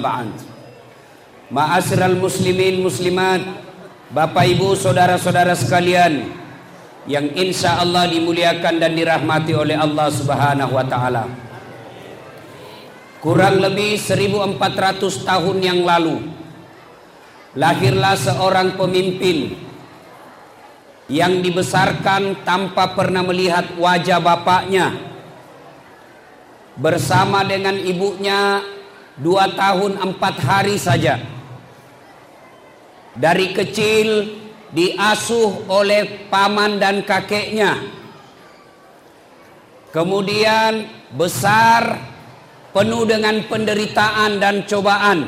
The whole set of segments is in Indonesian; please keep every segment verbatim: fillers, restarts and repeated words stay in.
ba'd. Ma'asyiral muslimin muslimat, Bapak Ibu saudara-saudara sekalian yang insya Allah dimuliakan dan dirahmati oleh Allah Subhanahu wa taala. Kurang lebih seribu empat ratus tahun yang lalu lahirlah seorang pemimpin yang dibesarkan tanpa pernah melihat wajah bapaknya. Bersama dengan ibunya dua tahun empat hari saja. Dari kecil diasuh oleh paman dan kakeknya. Kemudian besar penuh dengan penderitaan dan cobaan.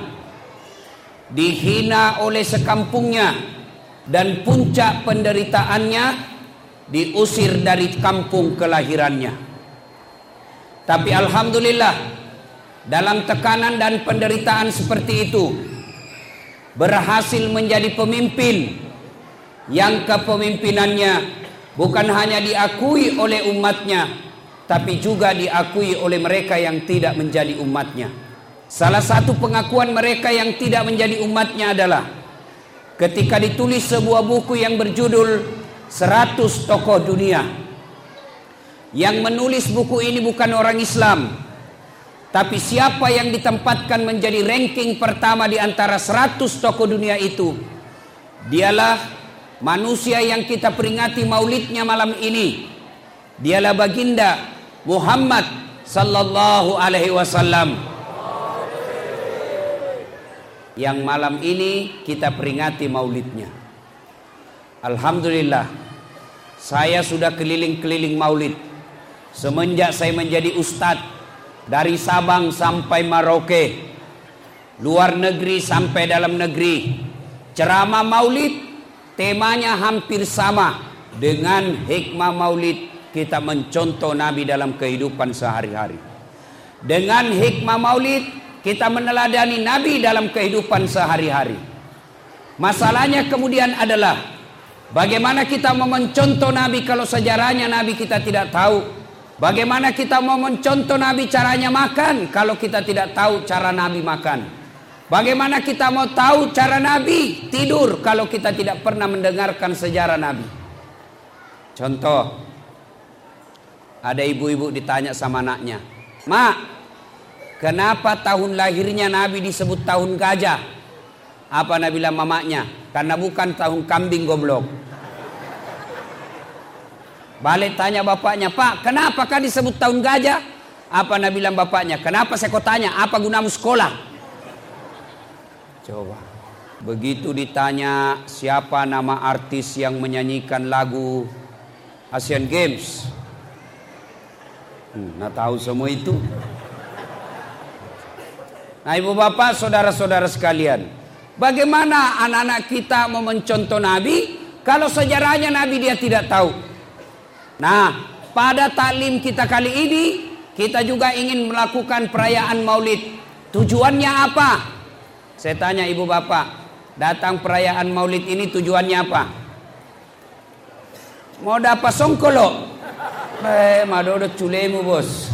Dihina oleh sekampungnya, dan puncak penderitaannya diusir dari kampung kelahirannya. Tapi alhamdulillah, dalam tekanan dan penderitaan seperti itu berhasil menjadi pemimpin yang kepemimpinannya bukan hanya diakui oleh umatnya, tapi juga diakui oleh mereka yang tidak menjadi umatnya. Salah satu pengakuan mereka yang tidak menjadi umatnya adalah ketika ditulis sebuah buku yang berjudul seratus Tokoh Dunia. Yang menulis buku ini bukan orang Islam, tapi siapa yang ditempatkan menjadi ranking pertama di antara seratus tokoh dunia itu, dialah manusia yang kita peringati maulidnya malam ini. Dialah baginda Muhammad sallallahu alaihi wasallam, yang malam ini kita peringati maulidnya. Alhamdulillah, saya sudah keliling-keliling maulid semenjak saya menjadi ustadz. Dari Sabang sampai Merauke, luar negeri sampai dalam negeri, ceramah maulid temanya hampir sama. Dengan hikmah maulid kita mencontoh Nabi dalam kehidupan sehari-hari. Dengan hikmah maulid kita meneladani Nabi dalam kehidupan sehari-hari. Masalahnya kemudian adalah bagaimana kita mau mencontoh Nabi kalau sejarahnya Nabi kita tidak tahu. Bagaimana kita mau mencontoh Nabi caranya makan kalau kita tidak tahu cara Nabi makan? Bagaimana kita mau tahu cara Nabi tidur kalau kita tidak pernah mendengarkan sejarah Nabi? Contoh, ada ibu-ibu ditanya sama anaknya, "Mak, kenapa tahun lahirnya Nabi disebut tahun gajah?" Apa Nabi bilang mamanya? "Karena bukan tahun kambing goblok." Balik tanya bapaknya, "Pak, kenapa kan disebut tahun gajah?" Apa Nabi bilang bapaknya? "Kenapa saya kau tanya? Apa gunamu sekolah?" Coba. Begitu ditanya siapa nama artis yang menyanyikan lagu Asian Games, hmm, nah tahu semua itu. Nah ibu bapak, saudara-saudara sekalian, bagaimana anak-anak kita mau mencontoh Nabi kalau sejarahnya Nabi dia tidak tahu? Nah, pada taklim kita kali ini, kita juga ingin melakukan perayaan maulid. Tujuannya apa? Saya tanya ibu bapak, datang perayaan maulid ini tujuannya apa? Mau dapat songkolo? Eh, madodo culemu bos.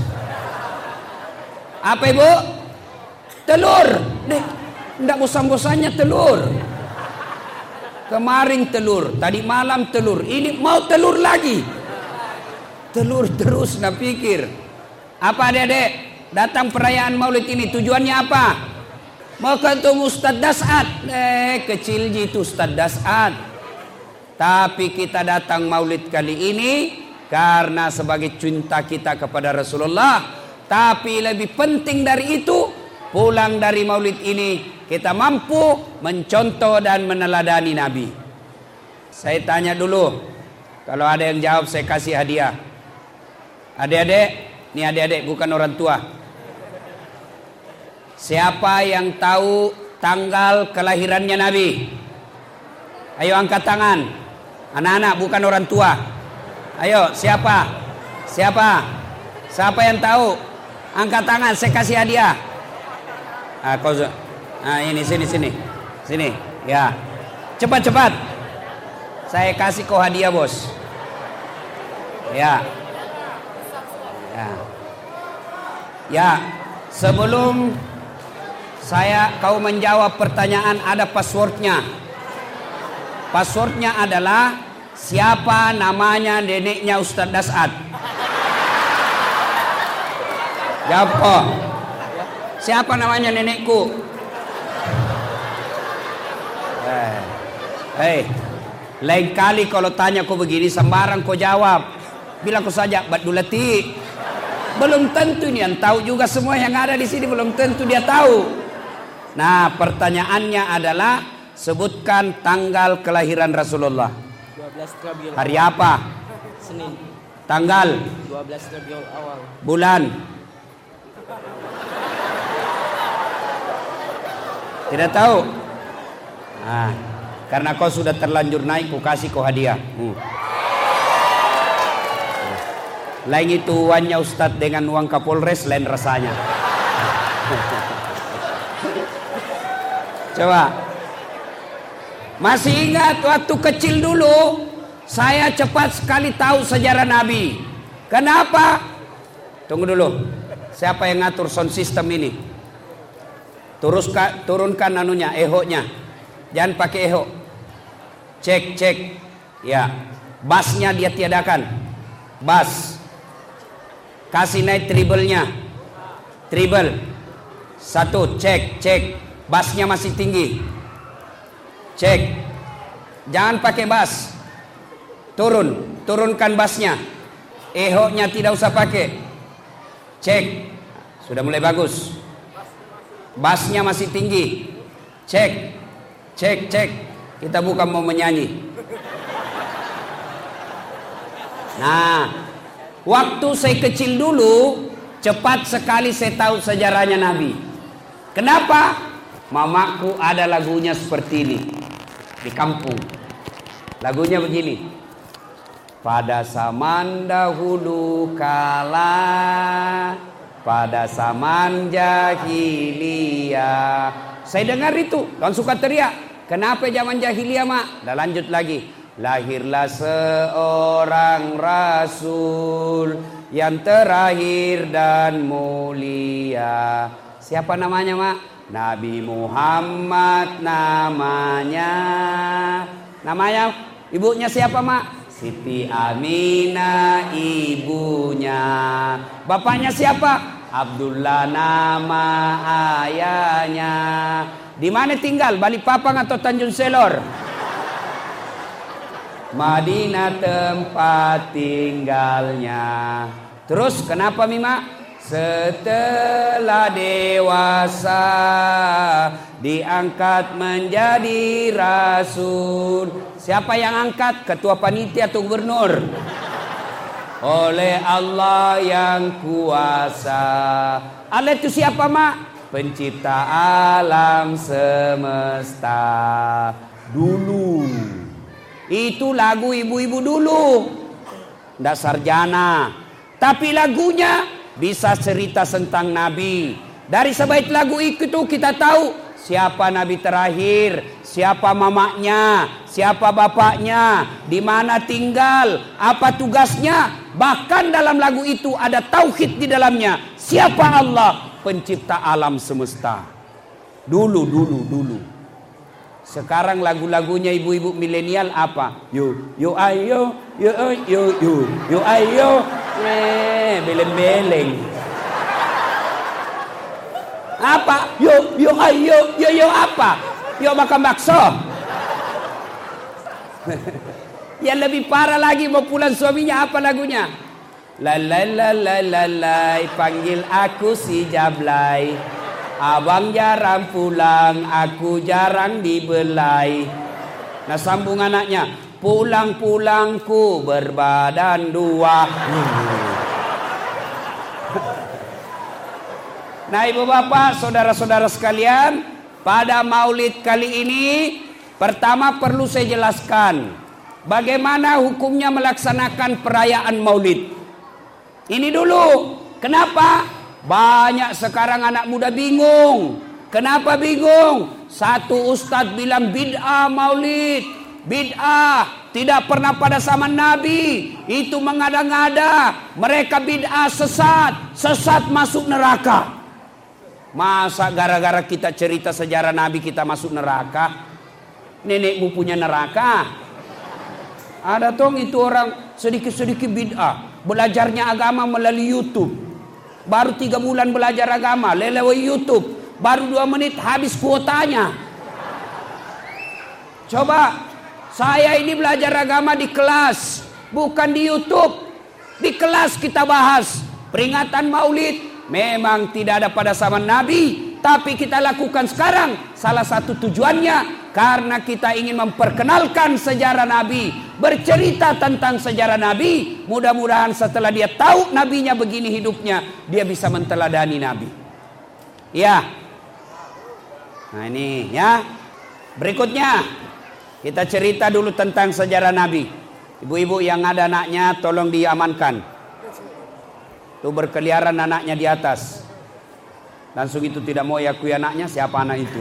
Apa ibu? Telur. Deh, ndak bosan-bosannya telur. Kemarin telur, tadi malam telur, ini mau telur lagi. Telur terus, nak pikir. Apa adik-adik? Datang perayaan maulid ini tujuannya apa? Mau ketemu Ustadz Das'ad. Eh, kecil gitu Ustadz Das'ad. Tapi kita datang maulid kali ini karena sebagai cinta kita kepada Rasulullah. Tapi lebih penting dari itu, pulang dari maulid ini kita mampu mencontoh dan meneladani Nabi. Saya tanya dulu, kalau ada yang jawab saya kasih hadiah. Adik-adik, ini adik-adik bukan orang tua. Siapa yang tahu tanggal kelahirannya Nabi? Ayo angkat tangan. Anak-anak bukan orang tua. Ayo, siapa? Siapa? Siapa yang tahu? Angkat tangan, saya kasih hadiah. Ah, kau, ah ini sini sini. Sini, ya. Cepat cepat. Saya kasih kau hadiah, bos. Ya. Ya. Ya, sebelum Saya, kau menjawab pertanyaan, ada passwordnya. Passwordnya adalah siapa namanya neneknya Ustadz Dasad. Jawab kok. Siapa namanya nenekku? Eh, hey, lain kali kalau tanya kau begini sembarang kau jawab. Bilang kau saja Badulati. Belum tentu nih yang tahu juga, semua yang ada di sini belum tentu dia tahu. Nah, pertanyaannya adalah sebutkan tanggal kelahiran Rasulullah. dua belas Rabiul Hari apa? Senin. Tanggal? dua belas Rabiul Awal. Bulan? Tidak tahu? Nah, karena kau sudah terlanjur naik, ku kasih kau hadiah. Hmm. Lain itu uangnya Ustadz dengan uang Kapolres, lain rasanya. Coba. Masih ingat waktu kecil dulu saya cepat sekali tahu sejarah Nabi. Kenapa? Tunggu dulu. Siapa yang ngatur sound system ini? Turuskan, turunkan anunya, eho-nya. Jangan pakai eho. Cek, cek. Ya. Bassnya dia tiadakan. Bass. Kasih naik treble-nya. Treble. Satu, cek, cek. Bassnya masih tinggi. Cek. Jangan pakai bass. Turun, turunkan bassnya. Eho-nya tidak usah pakai. Cek. Sudah mulai bagus. Bassnya masih tinggi. Cek. Cek, cek. Kita bukan mau menyanyi. Nah, waktu saya kecil dulu, cepat sekali saya tahu sejarahnya Nabi. Kenapa? Mamaku ada lagunya seperti ini di kampung. Lagunya begini. Pada zaman dahulu kala, pada zaman jahiliyah. Saya dengar itu, dan suka teriak. Kenapa zaman jahiliyah, Mak? Dan lanjut lagi. Lahirlah seorang rasul yang terakhir dan mulia. Siapa namanya, Mak? Nabi Muhammad namanya. Namanya ibunya siapa, Mak? Siti Aminah ibunya. Bapaknya siapa? Abdullah nama ayahnya. Di mana tinggal? Balikpapan atau Tanjung Selor? Madinah tempat tinggalnya. Terus kenapa, Mima? Setelah dewasa diangkat menjadi rasul. Siapa yang angkat? Ketua panitia atau gubernur? Oleh Allah yang kuasa. Allah itu siapa, Mak? Pencipta alam semesta dulu. Itu lagu ibu-ibu dulu. Nggak sarjana. Tapi lagunya bisa cerita tentang Nabi. Dari sebaik lagu itu kita tahu siapa Nabi terakhir, siapa mamanya, siapa bapaknya, di mana tinggal, apa tugasnya. Bahkan dalam lagu itu ada tauhid di dalamnya. Siapa Allah? Pencipta alam semesta. Dulu, dulu, dulu. Sekarang lagu-lagunya ibu-ibu milenial apa? Yo, yo ayo, yo yo yo, yo ayo, eh, beleng-beleng. Apa? Yo, yo ayo, yo yo apa? Yo makan bakso. Yang lebih parah lagi mau pulang suaminya, apa lagunya? La la la la la la, panggil aku si Jablay. Abang jarang pulang, aku jarang dibelai. Nah sambung anaknya, pulang-pulangku berbadan dua. Nah ibu bapak, saudara-saudara sekalian, pada maulid kali ini, pertama perlu saya jelaskan bagaimana hukumnya melaksanakan perayaan maulid. Ini dulu, kenapa? Banyak sekarang anak muda bingung. Kenapa bingung? Satu ustadz bilang bid'ah maulid. Bid'ah, tidak pernah pada zaman Nabi. Itu mengada-ngada. Mereka bid'ah sesat. Sesat masuk neraka. Masa gara-gara kita cerita sejarah Nabi kita masuk neraka? Nenekmu punya neraka? Ada tong itu orang sedikit-sedikit bid'ah, belajarnya agama melalui YouTube. Baru tiga bulan belajar agama lewat YouTube, baru dua menit habis kuotanya. Coba, saya ini belajar agama di kelas, bukan di YouTube. Di kelas kita bahas peringatan Maulid. Memang tidak ada pada zaman Nabi, tapi kita lakukan sekarang. Salah satu tujuannya karena kita ingin memperkenalkan sejarah Nabi, bercerita tentang sejarah Nabi. Mudah-mudahan setelah dia tahu Nabinya begini hidupnya, dia bisa menteladani Nabi. Ya. Nah ini ya. Berikutnya kita cerita dulu tentang sejarah Nabi. Ibu-ibu yang ada anaknya tolong diamankan. Tuh berkeliaran anaknya di atas. Langsung itu tidak mau yakui anaknya, siapa anak itu?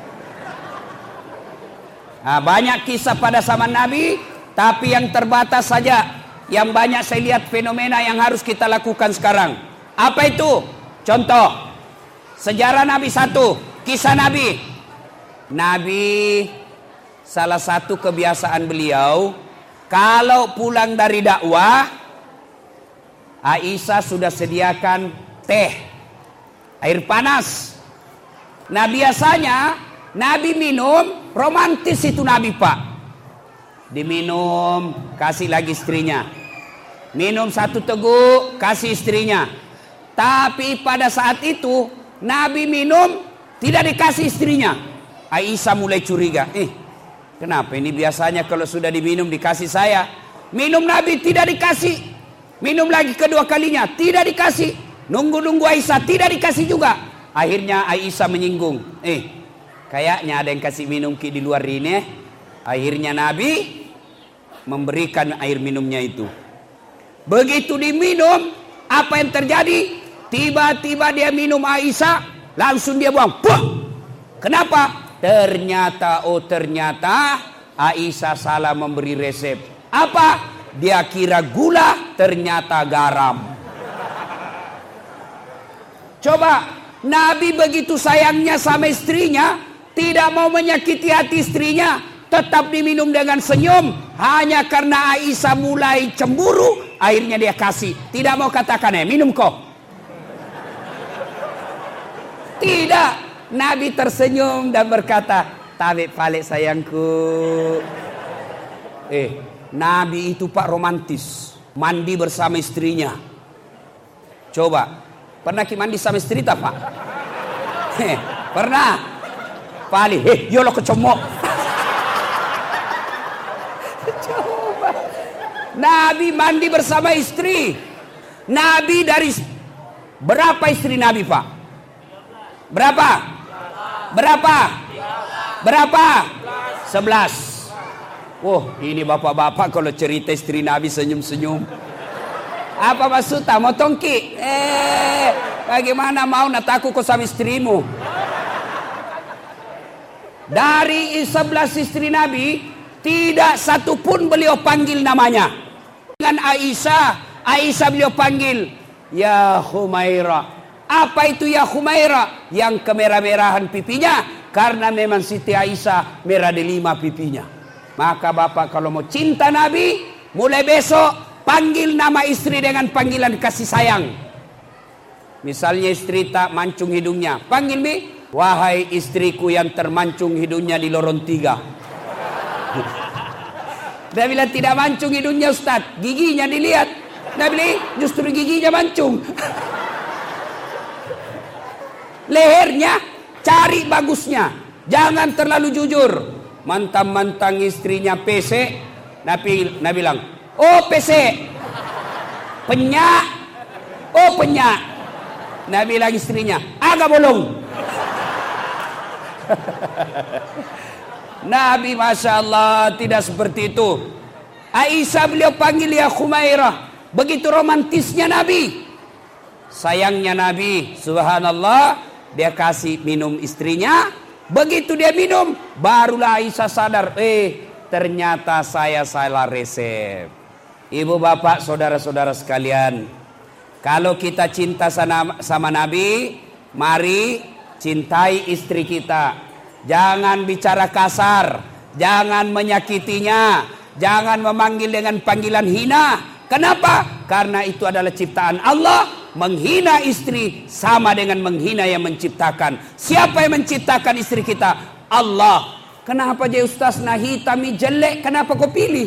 Nah, banyak kisah pada zaman Nabi, tapi yang terbatas saja. Yang banyak saya lihat fenomena yang harus kita lakukan sekarang. Apa itu? Contoh, sejarah Nabi satu, kisah Nabi. Nabi, salah satu kebiasaan beliau, kalau pulang dari dakwah, Aisyah sudah sediakan teh, air panas. Nah biasanya Nabi minum, romantis itu Nabi pak. Diminum, kasih lagi istrinya. Minum satu teguk, kasih istrinya. Tapi pada saat itu Nabi minum, tidak dikasih istrinya. Aisyah mulai curiga. Eh kenapa ini biasanya kalau sudah diminum dikasih saya. Minum Nabi tidak dikasih. Minum lagi kedua kalinya, tidak dikasih. Nunggu-nunggu Aisyah, tidak dikasih juga. Akhirnya Aisyah menyinggung. Eh, kayaknya ada yang kasih minum ki di luar ini. Akhirnya Nabi memberikan air minumnya itu. Begitu diminum, apa yang terjadi? Tiba-tiba dia minum Aisyah, langsung dia buang. Puh! Kenapa? Ternyata, oh ternyata Aisyah salah memberi resep. Apa? Dia kira gula, ternyata garam. Coba, Nabi begitu sayangnya sama istrinya, tidak mau menyakiti hati istrinya, tetap diminum dengan senyum. Hanya karena Aisyah mulai cemburu, akhirnya dia kasih. Tidak mau katakan, eh minum kok. Tidak, Nabi tersenyum dan berkata, tabik palik sayangku. Eh, Nabi itu pak romantis, mandi bersama istrinya. Coba, pernah ki mandi sama istri tak pak? Heh, pernah? Pali, heh, yolo kecomok. Coba, Nabi mandi bersama istri. Nabi dari berapa istri Nabi pak? Berapa? Berapa? Berapa? Sebelas. Oh, ini bapak-bapak kalau cerita istri Nabi senyum-senyum. Apa maksudnya? Mau tongki? Eh, bagaimana mau nataku kau sama istrimu? Dari sebelas istri Nabi, tidak satu pun beliau panggil namanya. Dengan Aisyah, Aisyah beliau panggil, Ya Humaira. Apa itu Ya Humaira? Yang kemerah-merahan pipinya, karena memang Siti Aisyah merah delima pipinya. Maka bapak kalau mau cinta Nabi, mulai besok panggil nama istri dengan panggilan kasih sayang. Misalnya istri tak mancung hidungnya, panggil mi, wahai istriku yang termancung hidungnya di lorong tiga. Dan bila tidak mancung hidungnya Ustaz, giginya dilihat. Nah bila justru giginya mancung. Lehernya cari bagusnya, jangan terlalu jujur. Mantang-mantang istrinya P C, Nabi, Nabi bilang, oh P C, penyak, oh penyak. Nabi bilang istrinya, agak bolong. Nabi Masya Allah tidak seperti itu. Aisyah beliau panggil ya Humairah. Begitu romantisnya Nabi. Sayangnya Nabi, subhanallah, dia kasih minum istrinya. Begitu dia minum, barulah Aisyah sadar, eh ternyata saya salah resep. Ibu bapak saudara-saudara sekalian, kalau kita cinta sama, sama Nabi, mari cintai istri kita. Jangan bicara kasar, jangan menyakitinya, jangan memanggil dengan panggilan hina. Kenapa? Karena itu adalah ciptaan Allah. Menghina istri sama dengan menghina yang menciptakan. Siapa yang menciptakan istri kita? Allah. Kenapa je Ustaz nah hitami jelek? Kenapa kau pilih?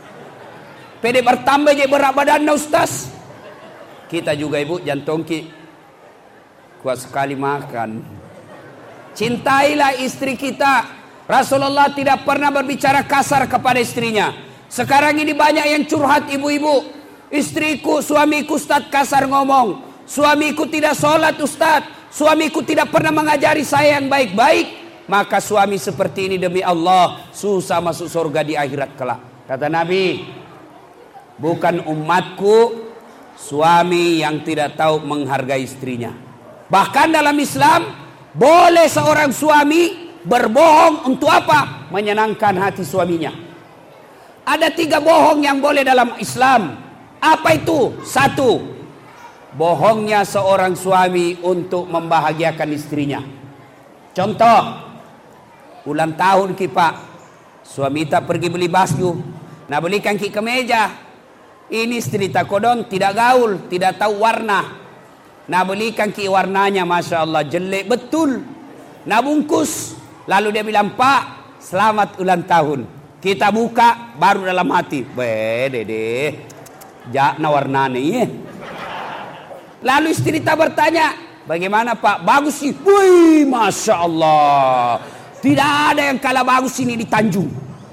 Pede bertambah je berat badan Ustaz. Kita juga ibu jantung ki kuat sekali makan. Cintailah istri kita. Rasulullah tidak pernah berbicara kasar kepada istrinya. Sekarang ini banyak yang curhat ibu-ibu. Istriku, suamiku Ustaz kasar ngomong. Suamiku tidak sholat Ustaz. Suamiku tidak pernah mengajari saya yang baik-baik. Maka suami seperti ini demi Allah susah masuk surga di akhirat kelak. Kata Nabi, bukan umatku suami yang tidak tahu menghargai istrinya. Bahkan dalam Islam boleh seorang suami berbohong untuk apa? Menyenangkan hati suaminya. Ada tiga bohong yang boleh dalam Islam. Apa itu? Satu, bohongnya seorang suami untuk membahagiakan istrinya. Contoh, ulang tahun ki pak, suami tak pergi beli baju, nah belikan ki kemeja. Ini istri tak kodon, tidak gaul, tidak tahu warna. Nah belikan ki warnanya, masya Allah jelek betul. Nah bungkus, lalu dia bilang, Pak selamat ulang tahun. Kita buka, baru dalam hati, bede deh, jakna warnanya ya. Lalu istri tak bertanya, bagaimana Pak? Bagus sih. Wih, masya Allah. Tidak ada yang kalah bagus ini di Tanjung.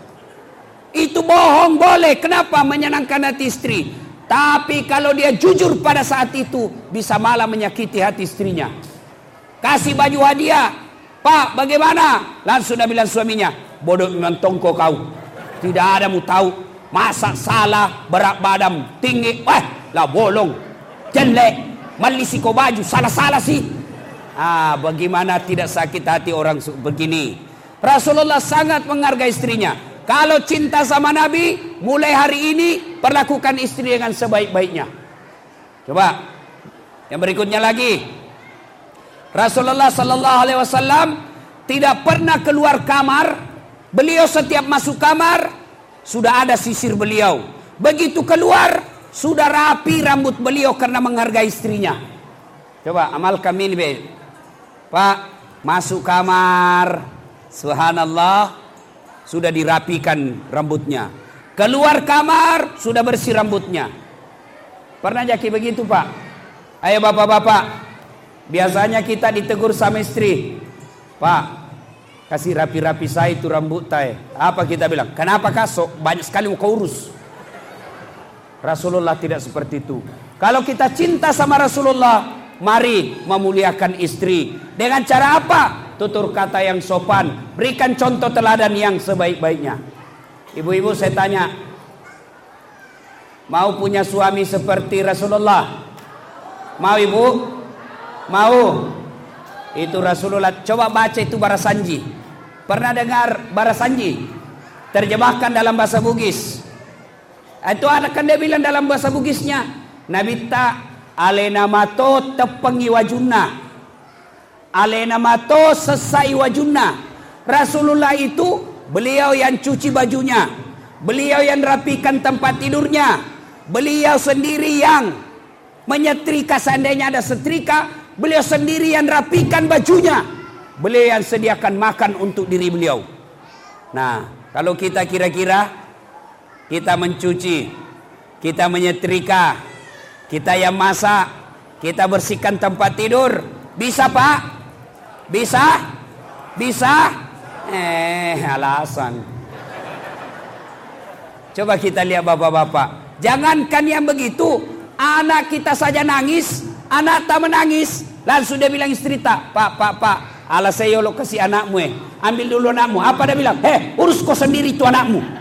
Itu bohong boleh. Kenapa? Menyenangkan hati istri. Tapi kalau dia jujur pada saat itu, bisa malah menyakiti hati istrinya. Kasih baju hadiah. Pak, bagaimana? Langsung dia bilang suaminya, bodoh memang tongko kau. Tidak ada mu tahu. Masa salah, berat badan, tinggi. Wah, lah bolong. Jelek. Malisi kau baju, salah-salah sih. Ah, bagaimana tidak sakit hati orang begini. Rasulullah sangat menghargai istrinya. Kalau cinta sama Nabi, mulai hari ini perlakukan istri dengan sebaik-baiknya. Coba yang berikutnya lagi. Rasulullah sallallahu alaihi wasallam tidak pernah keluar kamar. Beliau setiap masuk kamar sudah ada sisir beliau. Begitu keluar sudah rapi rambut beliau karena menghargai istrinya. Coba amalkan ini be. Pak, masuk kamar, subhanallah, sudah dirapikan rambutnya. Keluar kamar, sudah bersih rambutnya. Pernah jadi begitu Pak? Ayo bapak-bapak, biasanya kita ditegur sama istri, Pak, kasih rapi-rapi saya itu rambut tay. Apa kita bilang? Kenapa kasok? Banyak sekali mau kau urus. Rasulullah tidak seperti itu. Kalau kita cinta sama Rasulullah, mari memuliakan istri. Dengan cara apa? Tutur kata yang sopan, berikan contoh teladan yang sebaik-baiknya. Ibu-ibu saya tanya, mau punya suami seperti Rasulullah? Mau ibu? Mau? Itu Rasulullah. Coba baca itu Barasanji. Pernah dengar Barasanji? Terjemahkan dalam bahasa Bugis. Itu akan dia bilang dalam bahasa Bugisnya, Nabi ta alena mato tepengi wajunna, alena mato sesai wajunna. Rasulullah itu beliau yang cuci bajunya, beliau yang rapikan tempat tidurnya, beliau sendiri yang menyetrika seandainya ada setrika, beliau sendiri yang rapikan bajunya, beliau yang sediakan makan untuk diri beliau. Nah, kalau kita kira-kira kita mencuci, kita menyetrika, kita yang masak, kita bersihkan tempat tidur, bisa Pak? Bisa? Bisa? Eh, alasan. Coba kita lihat bapak-bapak. Jangankan yang begitu, anak kita saja nangis, anak tak menangis, langsung dia bilang istri tak, Pak, Pak, Pak, alah saya lo kasih anakmu eh, ambil dulu anakmu. Apa dia bilang? Eh, urus kau sendiri itu anakmu.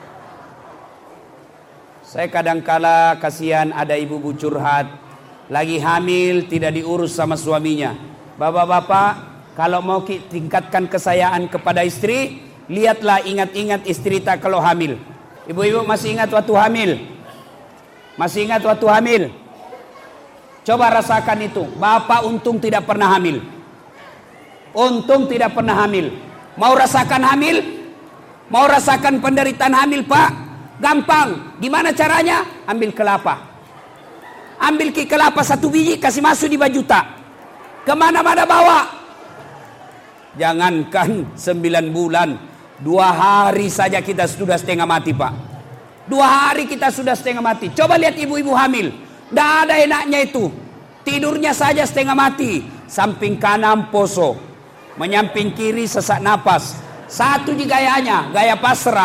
Saya kadang-kala kasihan ada ibu-ibu curhat, lagi hamil tidak diurus sama suaminya. Bapak-bapak, kalau mau tingkatkan kesayaan kepada istri, lihatlah, ingat-ingat istri tak kalau hamil. Ibu-ibu masih ingat waktu hamil? Masih ingat waktu hamil? Coba rasakan itu. Bapak untung tidak pernah hamil. Untung tidak pernah hamil. Mau rasakan hamil? Mau rasakan penderitaan hamil, Pak? Gampang. Gimana caranya? Ambil kelapa. Ambil ki kelapa satu biji, kasih masuk di baju tak. Kemana-mana bawa. Jangankan sembilan bulan, dua hari saja kita sudah setengah mati, Pak. Dua hari kita sudah setengah mati. Coba lihat ibu-ibu hamil. Tidak ada enaknya itu. Tidurnya saja setengah mati. Samping kanan poso, menyamping kiri sesak napas. Satu di gayanya, gaya pasrah.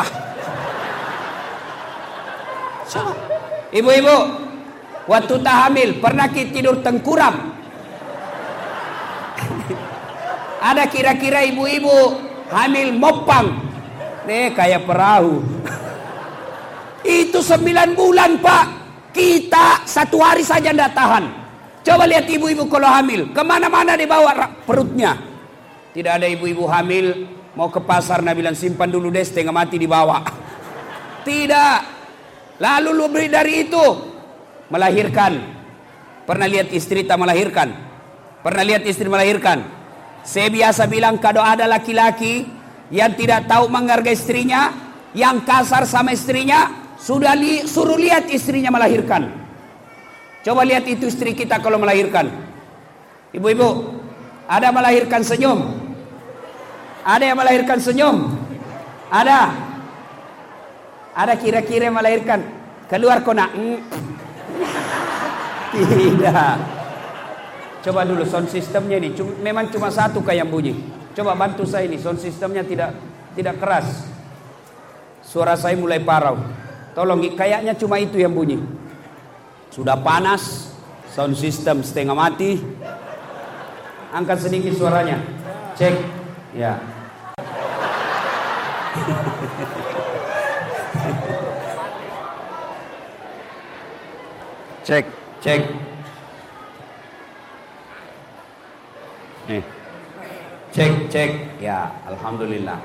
Ibu-ibu, waktu tak hamil pernah kita tidur tengkurap? Ada kira-kira ibu-ibu hamil mopang? Nih kayak perahu. Itu sembilan bulan, Pak. Kita satu hari saja tidak tahan. Coba lihat ibu-ibu kalau hamil, kemana-mana dibawa perutnya. Tidak ada ibu-ibu hamil mau ke pasar, Nabi bilang simpan dulu deh setengah mati dibawa. Tidak. Lalu lebih dari itu melahirkan. Pernah lihat istri tak melahirkan? Pernah lihat istri melahirkan? Saya biasa bilang kalau ada laki-laki yang tidak tahu menghargai istrinya, yang kasar sama istrinya, sudah li, suruh lihat istrinya melahirkan. Coba lihat itu istri kita kalau melahirkan. Ibu-ibu, ada melahirkan senyum? Ada yang melahirkan senyum? Ada? Ada kira-kira yang melahirkan? Keluar kona? Mm. Tidak. Coba dulu sound systemnya ini. Cuma, memang cuma satu kayak bunyi. Coba bantu saya ini. Sound systemnya tidak tidak keras. Suara saya mulai parau. Tolong, kayaknya cuma itu yang bunyi. Sudah panas, sound system setengah mati. Angkat sedikit suaranya. Cek. Ya. Cek, cek. Nih. Cek, cek. Ya, alhamdulillah.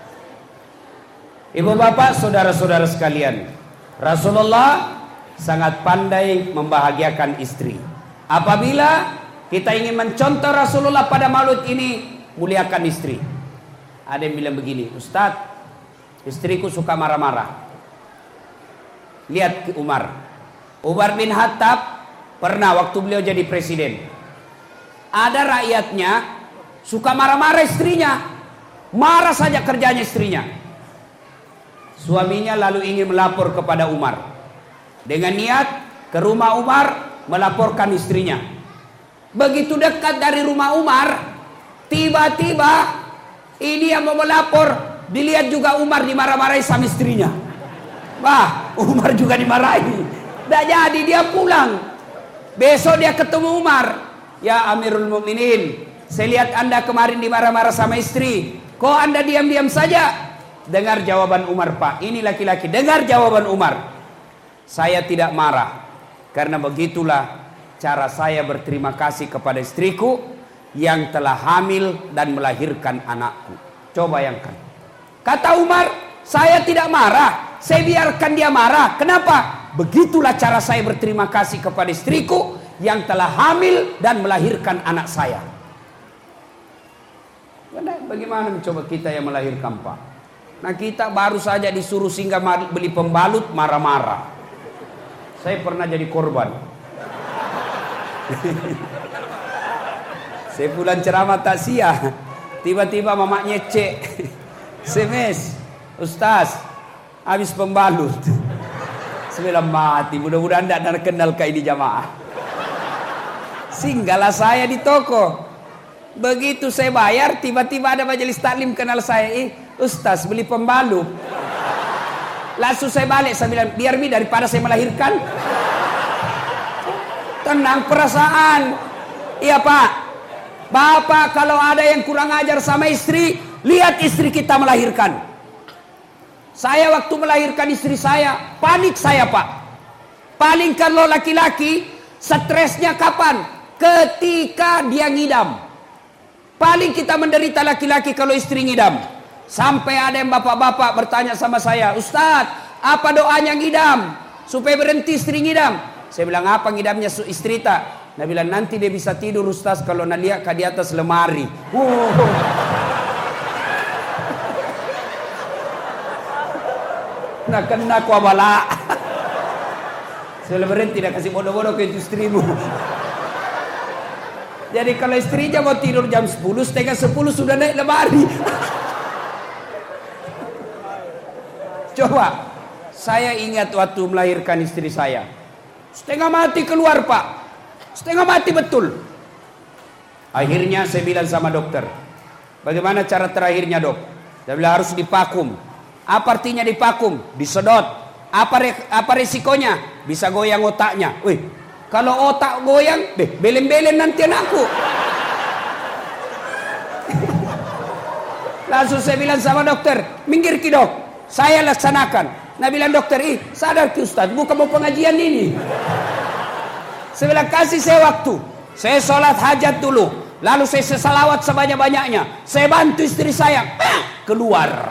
Ibu bapak, saudara-saudara sekalian, Rasulullah sangat pandai membahagiakan istri. Apabila kita ingin mencontoh Rasulullah pada maulid ini, muliakan istri. Ada yang bilang begini, Ustadz, istriku suka marah-marah. Lihat ke Umar. Umar bin Khattab pernah waktu beliau jadi presiden. Ada rakyatnya suka marah-marah istrinya. Marah saja kerjanya istrinya. Suaminya lalu ingin melapor kepada Umar. Dengan niat ke rumah Umar melaporkan istrinya. Begitu dekat dari rumah Umar, tiba-tiba ini yang mau melapor, dilihat juga Umar dimarah-marahi sama istrinya. Wah, Umar juga dimarahi. Tidak jadi, dia pulang. Besok dia ketemu Umar. Ya Amirul Mukminin, saya lihat anda kemarin dimarah-marah sama istri. Kok anda diam-diam saja? Dengar jawaban Umar, Pak. Ini laki-laki. Dengar jawaban Umar. Saya tidak marah. Karena begitulah cara saya berterima kasih kepada istriku yang telah hamil dan melahirkan anakku. Coba bayangkan. Kata Umar, saya tidak marah. Saya biarkan dia marah. Kenapa? Begitulah cara saya berterima kasih kepada istriku yang telah hamil dan melahirkan anak saya. Bagaimana mencoba kita yang melahirkan, Pak? Nah, kita baru saja disuruh singgah beli pembalut, marah-marah. Saya pernah jadi korban. Saya pulang ceramah takziah, tiba-tiba mamanya cek, semes, Ustaz, habis pembalut. Saya mati, mudah-mudahan tidak kenal ke ini jamaah. Singgahlah saya di toko. Begitu saya bayar, tiba-tiba ada majelis taklim kenal saya. Eh, Ustaz beli pembalut. Langsung saya balik, saya bilang biar mi daripada saya melahirkan. Tenang perasaan. Iya Pak. Bapak kalau ada yang kurang ajar sama istri, lihat istri kita melahirkan. Saya waktu melahirkan istri saya, panik saya Pak. Paling kalau laki-laki stresnya kapan? Ketika dia ngidam. Paling kita menderita laki-laki kalau istri ngidam. Sampai ada yang bapak-bapak bertanya sama saya, Ustadz, apa doanya ngidam supaya berhenti istri ngidam? Saya bilang, apa ngidamnya istri tak? Nah bilang nanti dia bisa tidur Ustaz kalau nak lihat di atas lemari. Wow. Nah kena ku abala. Selebaran tidak kasih bodoh-bodoh ke istrimu. Jadi kalau istrinya mau tidur jam sepuluh, setengah sepuluh sudah naik lemari. Coba, saya ingat waktu melahirkan istri saya. Setengah mati keluar pak. Setengah mati betul. Akhirnya saya bilang sama dokter, bagaimana cara terakhirnya dok? Dia bilang harus dipakum. Apa artinya dipakum? Disedot. Apa re, apa resikonya? Bisa goyang otaknya. Wih, kalau otak goyang, deh, belen-belen nanti anakku. Langsung saya bilang sama dokter, minggir ki dok, saya laksanakan. Nah bilang dokter, ih sadar ki Ustaz, bukan mau pengajian ini. Saya bilang kasih saya waktu, saya sholat hajat dulu, lalu saya sesalawat sebanyak-banyaknya, saya bantu istri saya, keluar.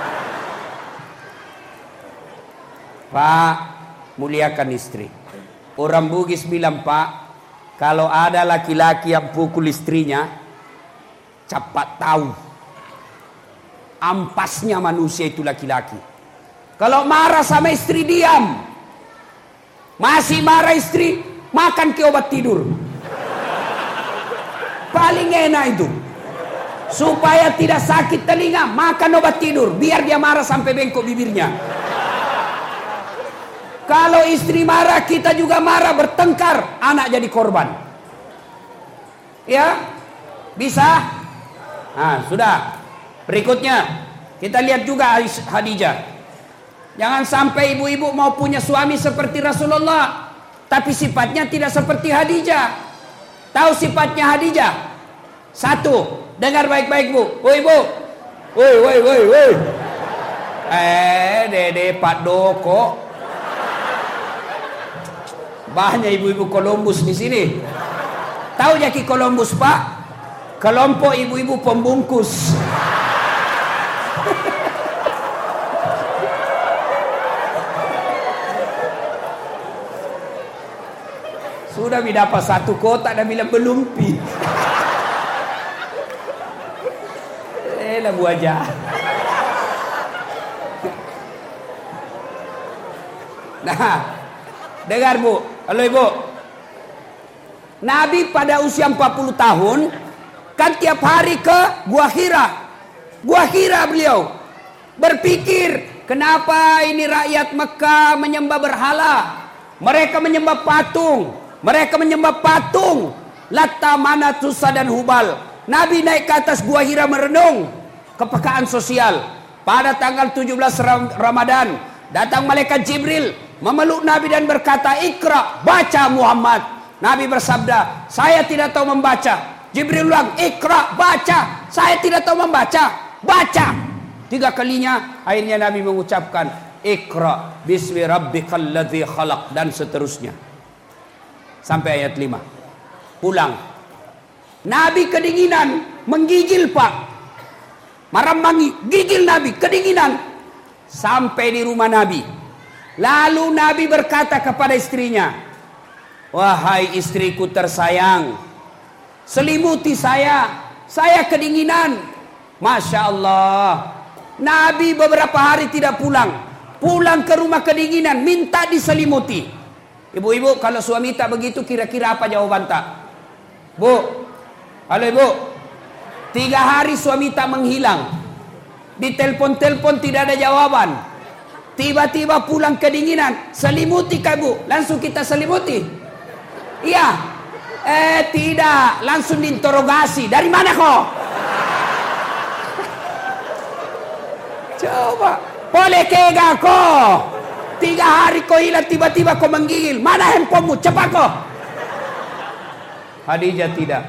Pak, muliakan istri. Orang Bugis bilang pak, kalau ada laki-laki yang pukul istrinya, cepat tahu ampasnya manusia itu laki-laki. Kalau marah sama istri diam, masih marah istri, makan ke obat tidur. Paling enak itu. Supaya tidak sakit telinga, makan obat tidur, biar dia marah sampai bengkok bibirnya. Kalau istri marah, kita juga marah, bertengkar, anak jadi korban. Ya, bisa. Nah, sudah. Berikutnya, kita lihat juga Khadijah. Jangan sampai ibu-ibu mau punya suami seperti Rasulullah, tapi sifatnya tidak seperti Khadijah. Tahu sifatnya Khadijah? Satu, dengar baik-baik bu. Woi bu, woi woi woi woi. Eh, dede Pak Doko. Banyak ibu-ibu Columbus di sini. Tahu Jaki Columbus pak? Kelompok ibu-ibu pembungkus. Sudah dapat satu kotak dan bilang belum pi. Eh lah bu aja. Nah, dengar bu. Halo ibu. Nabi pada usia empat puluh tahun kan tiap hari ke Gua Hira. Gua Hira beliau berpikir, kenapa ini rakyat Mekah menyembah berhala? Mereka menyembah patung. Mereka menyembah patung Latta, Manat, Uzza dan Hubal. Nabi naik ke atas Gua Hira merenung. Kepekaan sosial. Pada tanggal tujuh belas Ramadan datang malaikat Jibril memeluk Nabi dan berkata, Iqra, baca Muhammad. Nabi bersabda, saya tidak tahu membaca. Jibril ulang, Iqra, baca. Saya tidak tahu membaca. Baca. Tiga kalinya akhirnya Nabi mengucapkan, Iqra bismi rabbikal ladzi khalaq, dan seterusnya sampai ayat lima. Pulang. Nabi kedinginan, menggigil pak. Marambangi, gigil Nabi, kedinginan. Sampai di rumah Nabi. Lalu Nabi berkata kepada istrinya, wahai istriku tersayang, selimuti saya, saya kedinginan. Masya Allah. Nabi beberapa hari tidak pulang. Pulang ke rumah kedinginan, minta diselimuti. Ibu-ibu, kalau suami tak begitu, kira-kira apa jawaban tak? Bu, halo ibu. Tiga hari suami tak menghilang. Ditelepon-telepon tidak ada jawaban. Tiba-tiba pulang kedinginan, selimuti kah bu? Langsung kita selimuti. Iya. Eh tidak, langsung diinterogasi. Dari mana kau? Coba. Boleh kega kau? Tiga hari kau hilang, tiba-tiba kau menggigil. Mana handphonemu? Cepat kau. Khadijah tidak.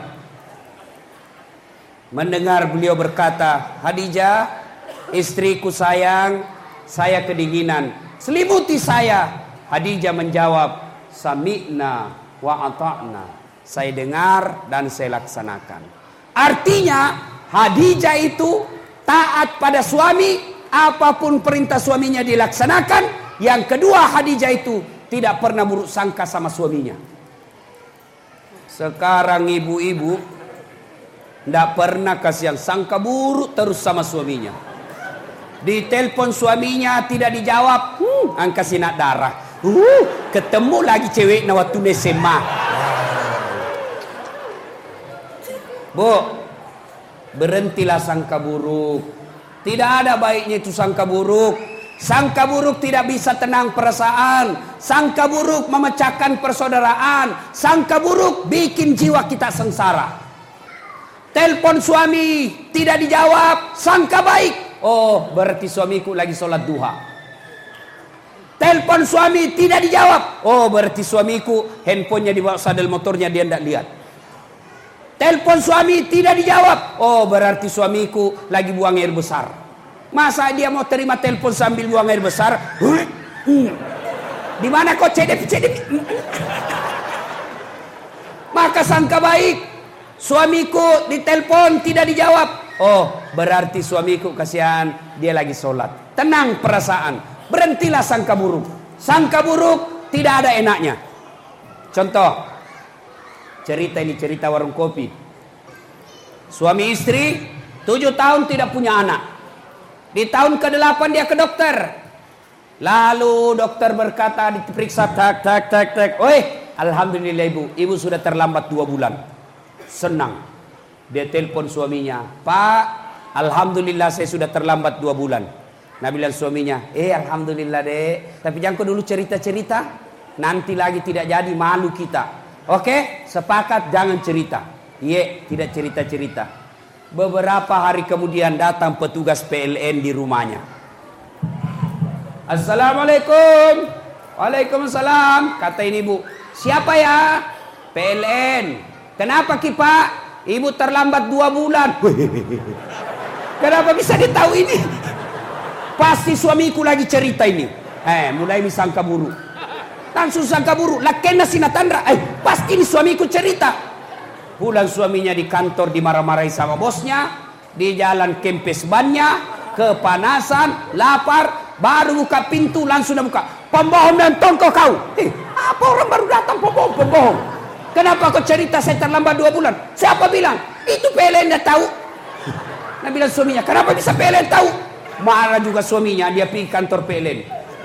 Mendengar beliau berkata, Khadijah, istriku sayang, saya kedinginan, selimuti saya. Khadijah menjawab, sami'na wa ata'na. Saya dengar dan saya laksanakan. Artinya Khadijah itu taat pada suami, apapun perintah suaminya dilaksanakan. Yang kedua, Khadijah itu tidak pernah buruk sangka sama suaminya. Sekarang ibu-ibu tidak pernah kasihan, sangka buruk terus sama suaminya. Ditelepon suaminya tidak dijawab, hmm, angka sinak darah. Uh, ketemu lagi cewek na waktu S M A. Bu, berhentilah sangka buruk. Tidak ada baiknya itu sangka buruk. Sangka buruk tidak bisa tenang perasaan. Sangka buruk memecahkan persaudaraan. Sangka buruk bikin jiwa kita sengsara. Telepon suami tidak dijawab, sangka baik. Oh, berarti suamiku lagi sholat duha. Telepon suami tidak dijawab. Oh, berarti suamiku handphonenya di bawah sadel motornya dia tidak lihat. Telepon suami tidak dijawab. Oh, berarti suamiku lagi buang air besar. Masa dia mau terima telepon sambil buang air besar? Di mana kok C D P C D P? Maka sangka baik. Suamiku ditelepon tidak dijawab. Oh, berarti suamiku kasihan dia lagi sholat. Tenang perasaan. Berhentilah sangka buruk. Sangka buruk tidak ada enaknya. Contoh. Cerita ini cerita warung kopi. Suami istri tujuh tahun tidak punya anak. Di tahun kedelapan dia ke dokter. Lalu dokter berkata, diperiksa tak tak tak tak. Oi, alhamdulillah ibu, ibu sudah terlambat dua bulan. Senang. Dia telepon suaminya, Pak, alhamdulillah saya sudah terlambat dua bulan. Nah bilang suaminya, eh alhamdulillah dek, tapi jangan kau dulu cerita-cerita, nanti lagi tidak jadi, malu kita. Oke, sepakat jangan cerita. Iya, tidak cerita-cerita. Beberapa hari kemudian datang petugas P L N di rumahnya. Assalamualaikum. Waalaikumsalam. Kata ini ibu, siapa ya? P L N. Kenapa Ki Pak? Ibu terlambat dua bulan. Kenapa bisa ditahu ini? Pasti suamiku lagi cerita ini. Eh, mulai disangka buruk. Langsung sangka buruk. Lah kena sinatandra. Eh, pasti ini suamiku cerita. Pulang suaminya di kantor dimarah-marahi sama bosnya. Di jalan kempes bannya. Kepanasan, lapar. Baru buka pintu langsung dah buka. Pembohong dan tongkol kau. Eh, apa orang baru datang pembohong, pembohong. Kenapa kau cerita saya terlambat dua bulan? Siapa bilang? Itu P L N dah tahu. Nah bilang suaminya, kenapa bisa P L N tahu? Marah juga suaminya, dia pergi kantor P L N.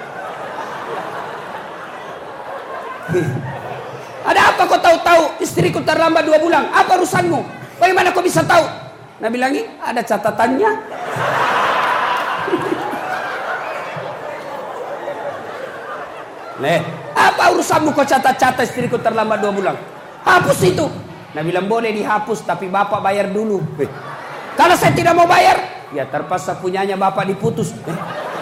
Ada apa kau tahu-tahu istriku terlambat dua bulan? Apa urusanmu? Bagaimana kau bisa tahu? Nah bilangi, ada catatannya. Leh, apa urusanmu kau catat-catat istriku terlambat dua bulan? Hapus itu. Nah bilang boleh dihapus, tapi bapak bayar dulu. Eh. Kalau saya tidak mau bayar, ya terpaksa punyanya bapak diputus. Eh.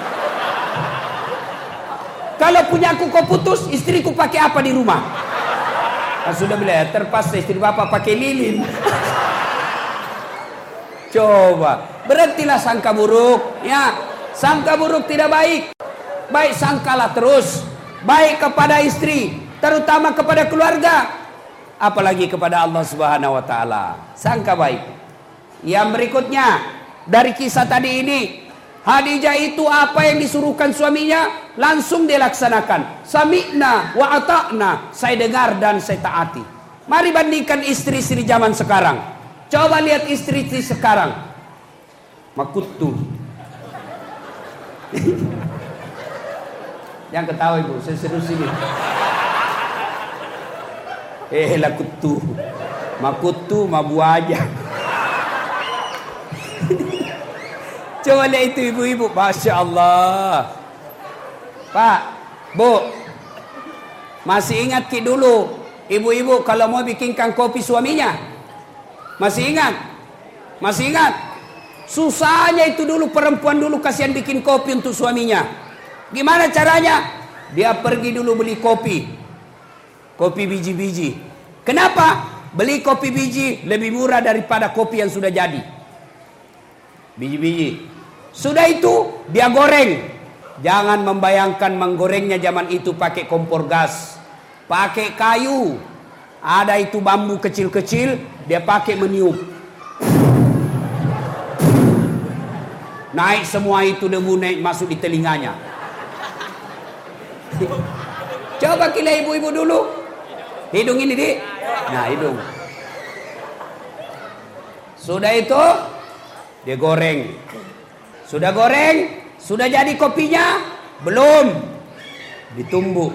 Kalau punyaku kau putus, istriku pakai apa di rumah? Nah, sudah bilang ya, terpaksa istri bapak pakai lilin. Coba, berhentilah sangka buruk. Ya, sangka buruk tidak baik. Baik sangkalah terus. Baik kepada istri, terutama kepada keluarga, apalagi kepada Allah Subhanahu wa taala. Sangka baik. Yang berikutnya dari kisah tadi ini, Khadijah itu apa yang disuruhkan suaminya langsung dilaksanakan. Sami'na wa ata'na, saya dengar dan saya taati. Mari bandingkan istri-istri zaman sekarang. Coba lihat istri-istri sekarang. Makutu. Yang ketawa ibu, saya serius ini. Eh lakutu, makutu, mabu aja. Coba lihat itu ibu-ibu, masya Allah. Pak, Bu, masih ingat ki dulu ibu-ibu kalau mau bikinkan kopi suaminya? Masih ingat? Masih ingat? Susahnya itu dulu perempuan dulu kasihan bikin kopi untuk suaminya. Gimana caranya? Dia pergi dulu beli kopi. Kopi biji-biji. Kenapa? Beli kopi biji lebih murah daripada kopi yang sudah jadi. Biji-biji. Sudah itu dia goreng. Jangan membayangkan menggorengnya zaman itu pakai kompor gas. Pakai kayu. Ada itu bambu kecil-kecil, dia pakai meniup. Naik semua itu debu naik masuk di telinganya. Coba kira ibu-ibu dulu. Hidung ini di. Nah, hidung. Sudah itu dia goreng. Sudah goreng, sudah jadi kopinya? Belum. Ditumbuk.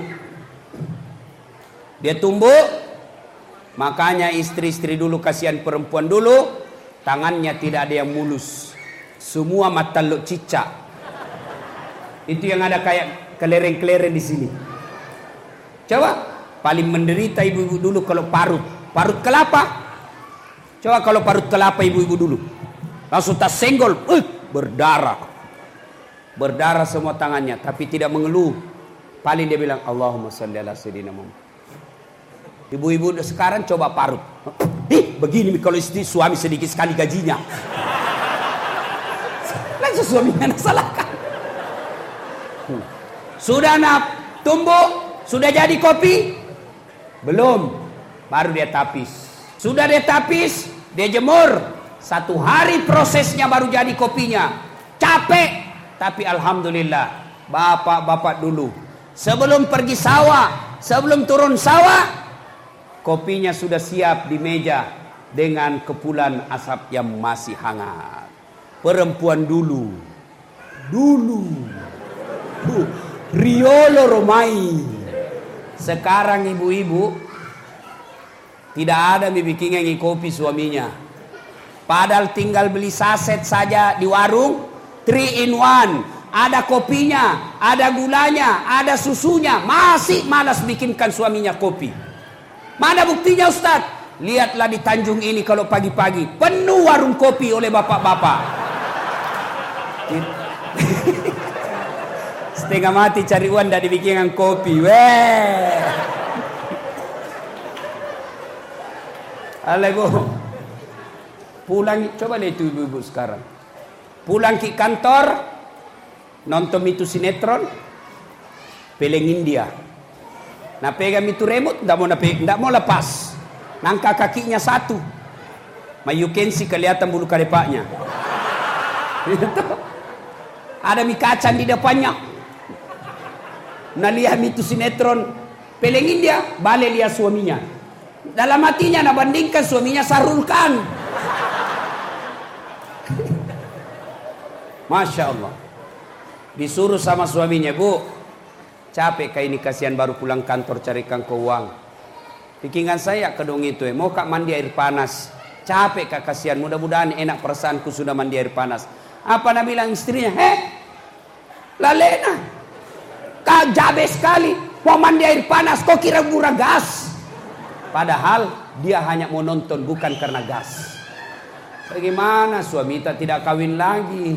Dia tumbuk. Makanya istri-istri dulu, kasihan perempuan dulu, tangannya tidak ada yang mulus. Semua mata lo cicak. Itu yang ada kayak kelereng-kelereng di sini. Coba, paling menderita ibu-ibu dulu kalau parut. Parut kelapa. Coba kalau parut kelapa ibu-ibu dulu. Langsung tas senggol, uh, berdarah. Berdarah semua tangannya, tapi tidak mengeluh. Paling dia bilang, Allahumma shalli ala sayyidina Muhammad. Ibu-ibu sekarang coba parut. Eh, begini kalau istri suami sedikit sekali gajinya. Langsung suaminya salahkan. Hmm. Sudah nak tumbuk, sudah jadi kopi? Belum. Baru dia tapis. Sudah dia tapis, dia jemur. Satu hari prosesnya baru jadi kopinya. Capek, tapi alhamdulillah, bapak-bapak dulu sebelum pergi sawah, sebelum turun sawah, kopinya sudah siap di meja dengan kepulan asap yang masih hangat. Perempuan dulu, dulu, uh, Riolo Romai. Sekarang ibu-ibu tidak ada bikin kopi suaminya. Padahal tinggal beli saset saja di warung, three in one. Ada kopinya, ada gulanya, ada susunya. Masih malas bikinkan suaminya kopi. Mana buktinya Ustaz? Lihatlah di Tanjung ini kalau pagi-pagi penuh warung kopi oleh bapak-bapak. Setengah mati cari uang tidak dibikinkan kopi. Weh. Alego. Pulang, coba lihat itu ibu-ibu sekarang. Pulang ke kantor, nonton itu sinetron, pelengin dia. Nah pegang itu remote, tidak mau tidak mau lepas. Nangka kakinya satu. Mayukensi kelihatan bulu kadepaknya. Ada mi kacan di depannya. Nah lihat itu sinetron, pelengin dia, balik lihat suaminya. Dalam hatinya nabandingkan suaminya sarulkan. Masya Allah. Disuruh sama suaminya, Bu, capek kayak ini, kasihan baru pulang kantor carikan ke uang. Pikiran saya kedong itu, eh. Mau kak mandi air panas. Capek kak, kasihan, mudah-mudahan enak perasaanku sudah mandi air panas. Apa nak bilang istrinya? Heh, Lalena, kak jabe sekali, mau mandi air panas, kok kira murah gas? Padahal dia hanya mau nonton, bukan karena gas. Bagaimana suami tak tidak kawin lagi?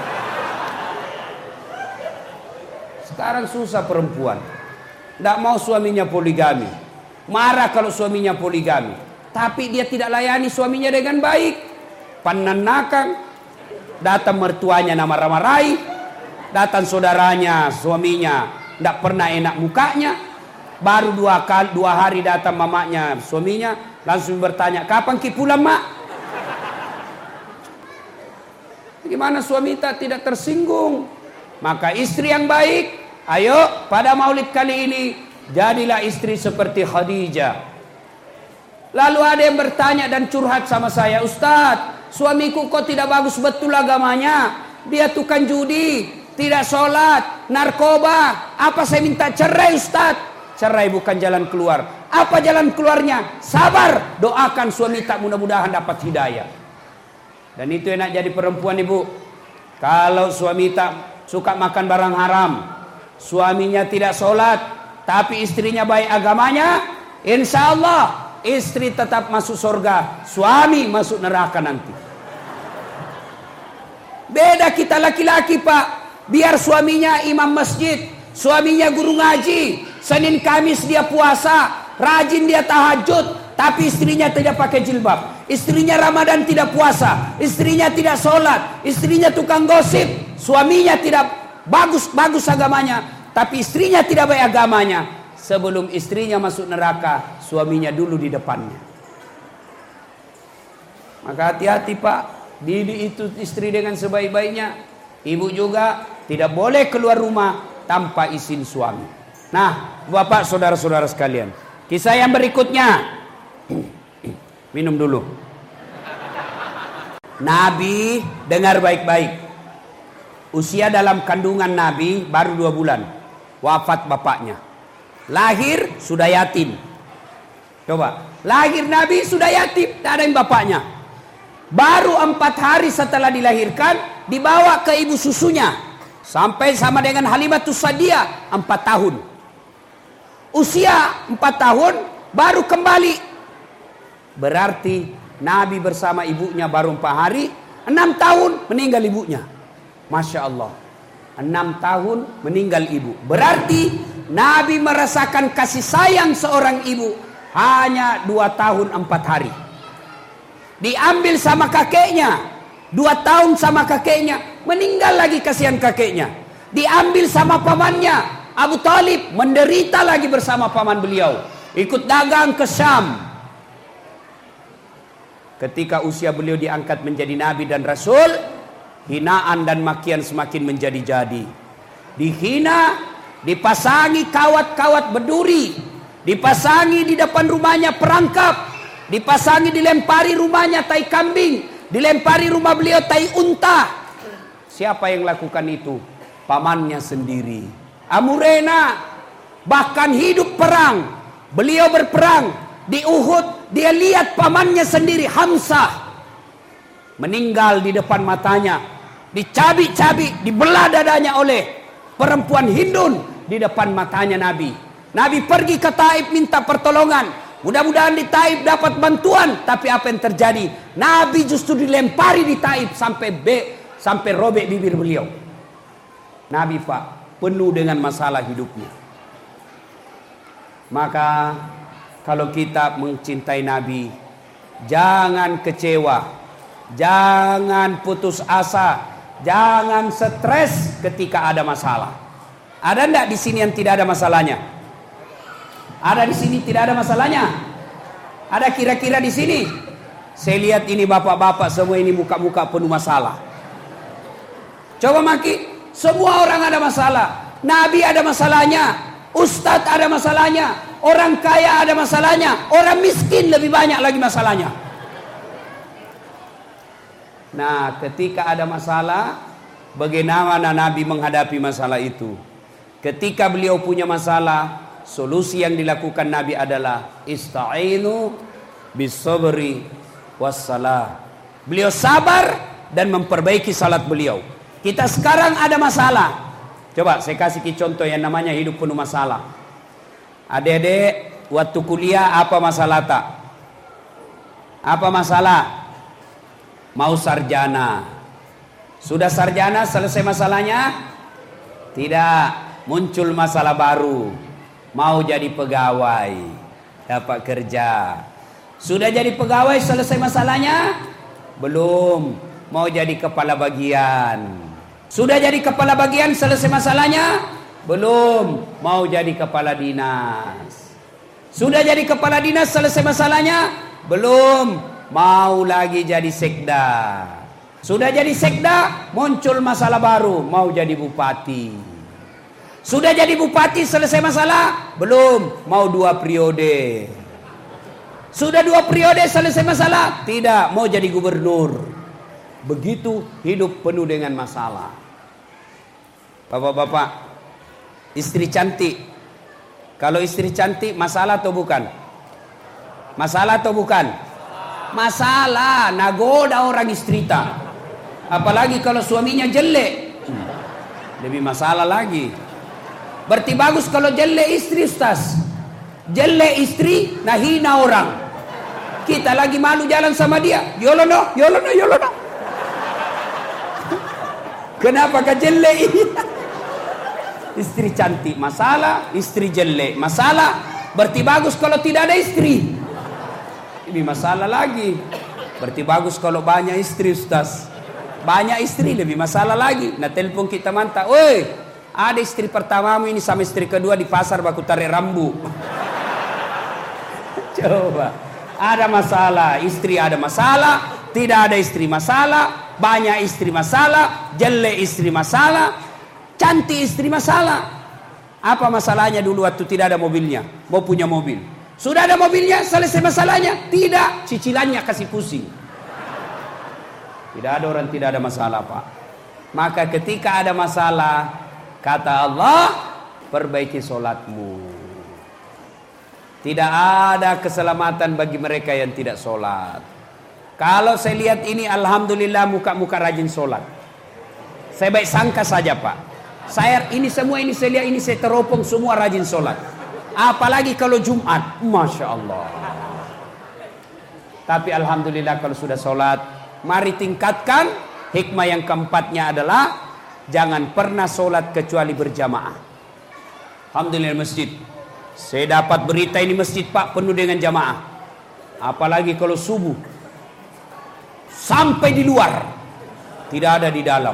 Sekarang susah perempuan. Tidak mau suaminya poligami. Marah kalau suaminya poligami. Tapi dia tidak layani suaminya dengan baik. Pananakan. Datang mertuanya nama ramarahi. Datang saudaranya, suaminya tidak pernah enak mukanya. Baru dua kali, dua hari datang mamanya, suaminya langsung bertanya, kapan ki pulang mak? Gimana suami tak tidak tersinggung? Maka istri yang baik, ayo pada maulid kali ini jadilah istri seperti Khadijah. Lalu ada yang bertanya dan curhat sama saya, Ustadz, suamiku kok tidak bagus betul agamanya? Dia tukang judi, tidak sholat, narkoba. Apa saya minta cerai Ustadz? Cerai bukan jalan keluar. Apa jalan keluarnya? Sabar, doakan suami tak, mudah-mudahan dapat hidayah. Dan itu enak jadi perempuan ibu. Kalau suami tak suka makan barang haram, suaminya tidak sholat, tapi istrinya baik agamanya, insya Allah istri tetap masuk surga, suami masuk neraka nanti. Beda kita laki-laki pak, biar suaminya imam masjid, suaminya guru ngaji, Senin Kamis dia puasa, rajin dia tahajud, tapi istrinya tidak pakai jilbab. Istrinya Ramadan tidak puasa, istrinya tidak sholat, istrinya tukang gosip, suaminya tidak bagus-bagus agamanya, tapi istrinya tidak baik agamanya. Sebelum istrinya masuk neraka, suaminya dulu di depannya. Maka hati-hati pak, didik itu istri dengan sebaik-baiknya. Ibu juga tidak boleh keluar rumah tanpa izin suami. Nah, bapak saudara-saudara sekalian, Kisah yang berikutnya. Minum dulu. Nabi, dengar baik-baik. Usia dalam kandungan Nabi baru dua bulan. Wafat bapaknya. Lahir sudah yatim. Coba. Lahir Nabi sudah yatim. Tak ada yang bapaknya. Baru empat hari setelah dilahirkan, dibawa ke ibu susunya. Sampai sama dengan Halimatus Sa'diyah. Empat tahun. Usia empat tahun baru kembali. Berarti Nabi bersama ibunya baru empat hari. Enam tahun meninggal ibunya. Masya Allah. Enam tahun meninggal ibu. Berarti Nabi merasakan kasih sayang seorang ibu hanya dua tahun empat hari. Diambil sama kakeknya. Dua tahun sama kakeknya. Meninggal lagi kasihan kakeknya. Diambil sama pamannya. Abu Talib menderita lagi bersama paman beliau. Ikut dagang ke Syam. Ketika usia beliau diangkat menjadi nabi dan rasul, hinaan dan makian semakin menjadi-jadi. Dihina, dipasangi kawat-kawat berduri, dipasangi di depan rumahnya perangkap, dipasangi dilempari rumahnya tai kambing, dilempari rumah beliau tai unta. Siapa yang lakukan itu? Pamannya sendiri. Amurena bahkan hidup perang. Beliau berperang di Uhud, dia lihat pamannya sendiri Hamzah meninggal di depan matanya, dicabik-cabik, dibelah dadanya oleh perempuan Hindun di depan matanya Nabi. Nabi pergi ke Taif minta pertolongan. Mudah-mudahan di Taif dapat bantuan, tapi apa yang terjadi? Nabi justru dilempari di Taif sampai be, sampai robek bibir beliau. Nabi Pak penuh dengan masalah hidupnya. Maka kalau kita mencintai Nabi, jangan kecewa, jangan putus asa, jangan stres ketika ada masalah. Ada enggak di sini yang tidak ada masalahnya? Ada di sini tidak ada masalahnya? Ada kira-kira di sini? Saya lihat ini bapak-bapak semua ini muka-muka penuh masalah. Coba maki. Semua orang ada masalah. Nabi ada masalahnya. Ustadz ada masalahnya. Orang kaya ada masalahnya. Orang miskin lebih banyak lagi masalahnya. Nah, ketika ada masalah, bagaimana Nabi menghadapi masalah itu? Ketika beliau punya masalah, solusi yang dilakukan Nabi adalah ista'inu bis-sabri was-salah. Beliau sabar dan memperbaiki salat beliau. Kita sekarang ada masalah. Coba saya kasih contoh yang namanya hidup penuh masalah. Adik-adik waktu kuliah apa masalah tak? Apa masalah? Mau sarjana. Sudah sarjana selesai masalahnya? Tidak, muncul masalah baru. Mau jadi pegawai, dapat kerja. Sudah jadi pegawai selesai masalahnya? Belum, mau jadi kepala bagian. Sudah jadi kepala bagian selesai masalahnya? Belum, mau jadi kepala dinas. Sudah jadi kepala dinas selesai masalahnya? Belum, mau lagi jadi sekda. Sudah jadi sekda, muncul masalah baru, mau jadi bupati. Sudah jadi bupati selesai masalah? Belum, mau dua periode. Sudah dua periode selesai masalah? Tidak, mau jadi gubernur. Begitu hidup penuh dengan masalah. Bapak-bapak, istri cantik. Kalau istri cantik masalah atau bukan? Masalah atau bukan? Masalah, nagoda orang istri tak. Apalagi kalau suaminya jelek, lebih masalah lagi. Berarti bagus kalau jelek istri, Ustaz. Jelek istri, nah hina orang. Kita lagi malu jalan sama dia. Yolono, yolono, yolono. Kenapa kau jelek? Istri cantik masalah, istri jelek masalah. Berarti bagus kalau tidak ada istri. Ini masalah lagi. Berarti bagus kalau banyak istri, Ustaz. Banyak istri lebih masalah lagi. Nah telepon kita mantap. Woi, ada istri pertamamu ini sama istri kedua di pasar baku tarik rambu. Coba. Ada masalah, istri ada masalah, tidak ada istri masalah, banyak istri masalah, jelek istri masalah, cantik istri masalah. Apa masalahnya dulu waktu tidak ada mobilnya? Mau punya mobil. Sudah ada mobilnya, selesai masalahnya? Tidak, cicilannya kasih pusing. Tidak ada orang tidak ada masalah, Pak. Maka ketika ada masalah, kata Allah, perbaiki solatmu. Tidak ada keselamatan bagi mereka yang tidak solat. Kalau saya lihat ini, alhamdulillah muka-muka rajin solat. Saya baik sangka saja, Pak. Saya ini semua ini saya lihat ini saya teropong semua rajin solat. Apalagi kalau Jumat, masya Allah. Tapi alhamdulillah kalau sudah solat, mari tingkatkan. Hikmah yang keempatnya adalah jangan pernah solat kecuali berjamaah. Alhamdulillah masjid. Saya dapat berita ini masjid, Pak, penuh dengan jamaah. Apalagi kalau subuh. Sampai di luar. Tidak ada di dalam.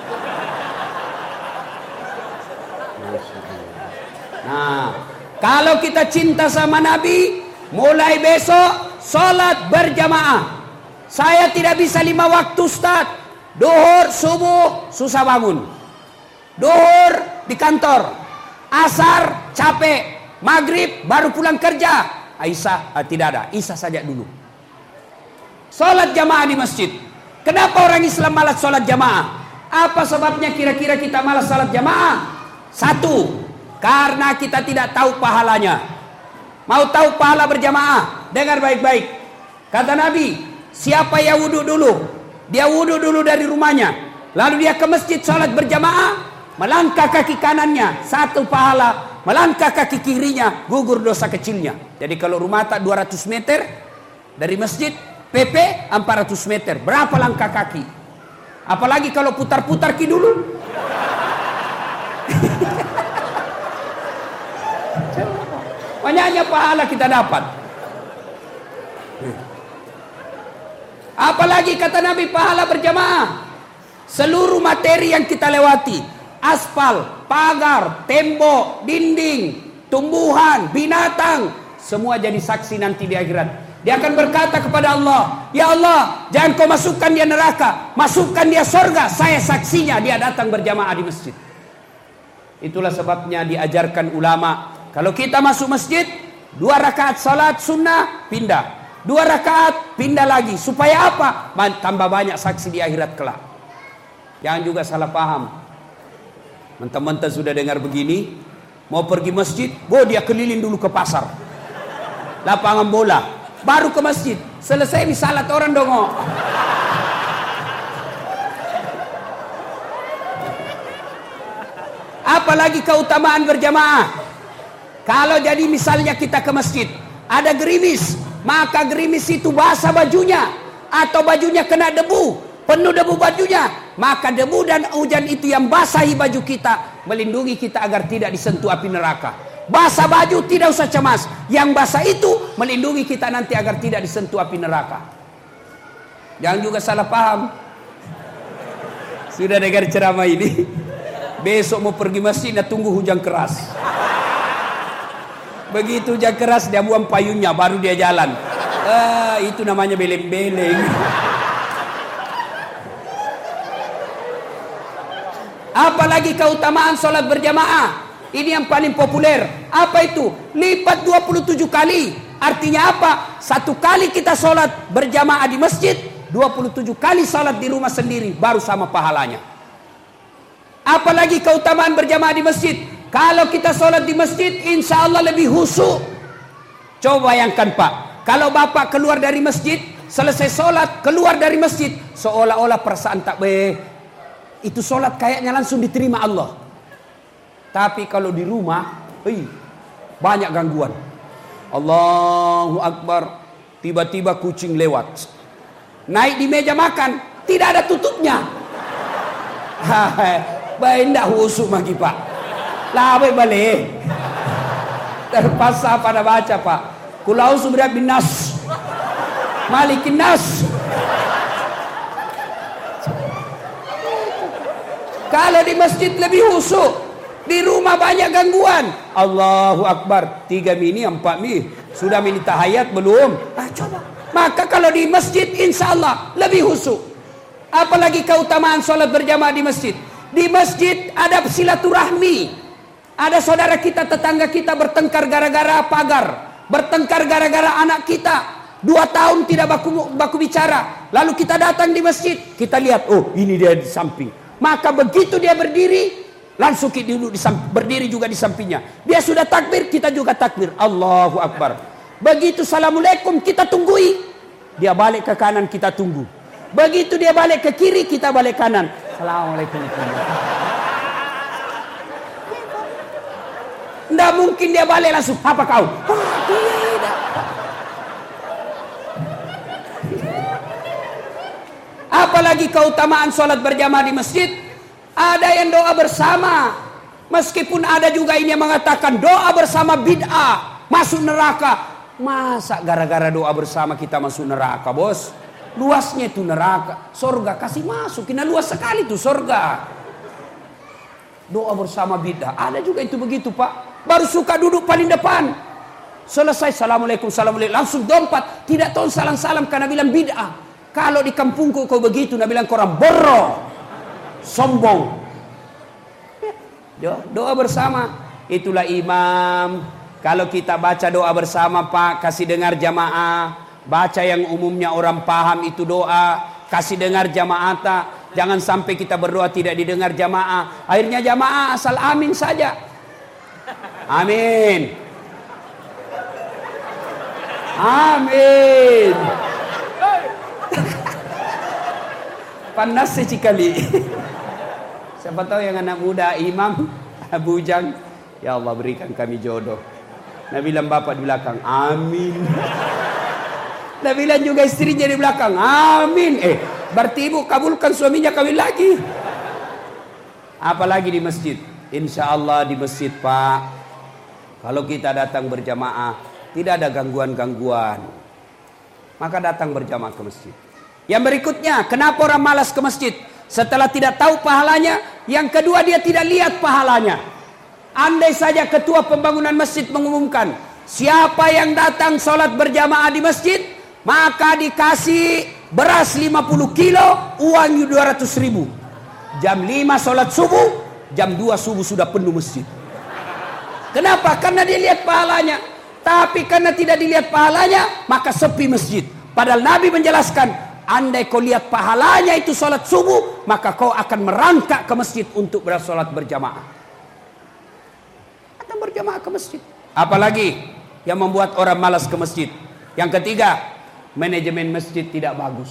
Nah, kalau kita cinta sama Nabi, mulai besok sholat berjamaah. Saya tidak bisa lima waktu, Ustaz. Duhur, subuh, susah bangun. Duhur di kantor. Asar, capek. Maghrib, baru pulang kerja. Aisyah, ah, tidak ada. Isya saja dulu. Sholat jamaah di masjid. Kenapa orang Islam malas sholat jamaah? Apa sebabnya kira-kira kita malas sholat jamaah? Satu, karena kita tidak tahu pahalanya. Mau tahu pahala berjamaah? Dengar baik-baik. Kata Nabi, siapa yang wudhu dulu? Dia wudhu dulu dari rumahnya. Lalu dia ke masjid sholat berjamaah. Melangkah kaki kanannya, satu pahala. Melangkah kaki kirinya, gugur dosa kecilnya. Jadi kalau rumah tak dua ratus meter dari masjid, P P empat ratus meter. Berapa langkah kaki? Apalagi kalau putar-putar ki dulu. Banyaknya pahala kita dapat. Apalagi kata Nabi pahala berjamaah. Seluruh materi yang kita lewati, aspal, pagar, tembok, dinding, tumbuhan, binatang, semua jadi saksi nanti di akhirat. Dia akan berkata kepada Allah, ya Allah, jangan kau masukkan dia neraka, masukkan dia surga. Saya saksinya dia datang berjamaah di masjid. Itulah sebabnya diajarkan ulama, kalau kita masuk masjid, dua rakaat salat sunnah, pindah. Dua rakaat, pindah lagi. Supaya apa? Tambah banyak saksi di akhirat kelak. Jangan juga salah paham. Mentang-mentang sudah dengar begini, mau pergi masjid, oh dia keliling dulu ke pasar, lapangan bola, baru ke masjid. Selesai misalat orang dong. Apalagi keutamaan berjamaah. Kalau jadi misalnya kita ke masjid, ada gerimis, maka gerimis itu basah bajunya, atau bajunya kena debu, penuh debu bajunya, maka debu dan hujan itu yang basahi baju kita, melindungi kita agar tidak disentuh api neraka. Basah baju tidak usah cemas, yang basah itu melindungi kita nanti agar tidak disentuh api neraka. Jangan juga salah paham. Sudah dengar ceramah ini, besok mau pergi masjid, nah tunggu hujan keras. Begitu hujan keras dia buang payungnya, baru dia jalan. Ah, itu namanya beleng-beleng. Apalagi keutamaan sholat berjamaah. Ini yang paling populer. Apa itu? Lipat dua puluh tujuh kali. Artinya apa? Satu kali kita sholat berjamaah di masjid, dua puluh tujuh kali sholat di rumah sendiri, baru sama pahalanya. Apalagi keutamaan berjamaah di masjid. Kalau kita sholat di masjid, insya Allah lebih khusyuk. Coba bayangkan Pak, kalau Bapak keluar dari masjid, selesai sholat, keluar dari masjid, seolah-olah perasaan tak be, itu sholat kayaknya langsung diterima Allah. Tapi kalau di rumah, hei, banyak gangguan. Allahu Akbar, tiba-tiba kucing lewat. Naik di meja makan, tidak ada tutupnya. Baik ndak khusyuk lagi Pak. Lah balik. Terpaksa pada baca Pak. Kulau subra bin nas, malikin nas. Kalau di masjid lebih khusyuk, di rumah banyak gangguan. Allahu Akbar, tiga mini, empat mini, sudah mini tahayat belum? Ah, coba. Maka kalau di masjid, insya Allah lebih khusyuk. Apalagi keutamaan sholat berjamaah di masjid. Di masjid ada silaturahmi. Ada saudara kita, tetangga kita bertengkar gara-gara pagar. bertengkar gara-gara anak kita. Dua tahun tidak baku, baku bicara. Lalu kita datang di masjid, kita lihat, oh ini dia di samping. Maka begitu dia berdiri, langsung kita duduk di samping, berdiri juga di sampingnya. Dia sudah takbir, kita juga takbir. Allahu Akbar. Begitu Assalamualaikum, kita tunggui. Dia balik ke kanan, kita tunggu. Begitu dia balik ke kiri, kita balik kanan. Assalamualaikum. Tidak mungkin dia balik langsung, apa kau? Ah, tidak. Apalagi keutamaan sholat berjamaah di masjid. Ada yang doa bersama. Meskipun ada juga ini yang mengatakan doa bersama bid'ah, masuk neraka. Masa gara-gara doa bersama kita masuk neraka, bos? Luasnya itu neraka. Sorga kasih masuk. Kena luas sekali itu sorga. Doa bersama bid'ah. Ada juga itu begitu, Pak. Baru suka duduk paling depan. Selesai Assalamualaikum, Assalamualaikum. Langsung dompat. Tidak tahu salam-salam karena bilang bid'ah. Kalau di kampungku kau begitu, nak bilang korang boro, sombong. Ya, doa bersama, itulah imam. Kalau kita baca doa bersama, Pak, kasih dengar jamaah. Baca yang umumnya orang paham itu doa. Kasih dengar jamaah tak. Jangan sampai kita berdoa tidak didengar jamaah. Akhirnya jamaah asal amin saja. Amin. Amin. Panas sekali. Siapa tahu yang anak muda imam bujang, ya Allah berikan kami jodoh. Nabi bilang bapak di belakang, amin. Nabi bilang juga istrinya di belakang, amin. Eh, berarti ibu kabulkan suaminya kawin lagi. Apalagi di masjid. Insya Allah di masjid, Pak, kalau kita datang berjamaah tidak ada gangguan-gangguan, maka datang berjamaah ke masjid. Yang berikutnya, kenapa orang malas ke masjid? Setelah tidak tahu pahalanya. Yang kedua, dia tidak lihat pahalanya. Andai saja ketua pembangunan masjid mengumumkan, siapa yang datang sholat berjamaah di masjid, maka dikasih beras lima puluh kilo, uang dua ratus ribu. Jam lima sholat subuh, jam dua subuh sudah penuh masjid. Kenapa? Karena dia lihat pahalanya. Tapi karena tidak dilihat pahalanya, maka sepi masjid. Padahal Nabi menjelaskan, andai kau lihat pahalanya itu sholat subuh, maka kau akan merangkak ke masjid untuk bersolat berjamaah. Akan berjamaah ke masjid. Apalagi yang membuat orang malas ke masjid? Yang ketiga, manajemen masjid tidak bagus.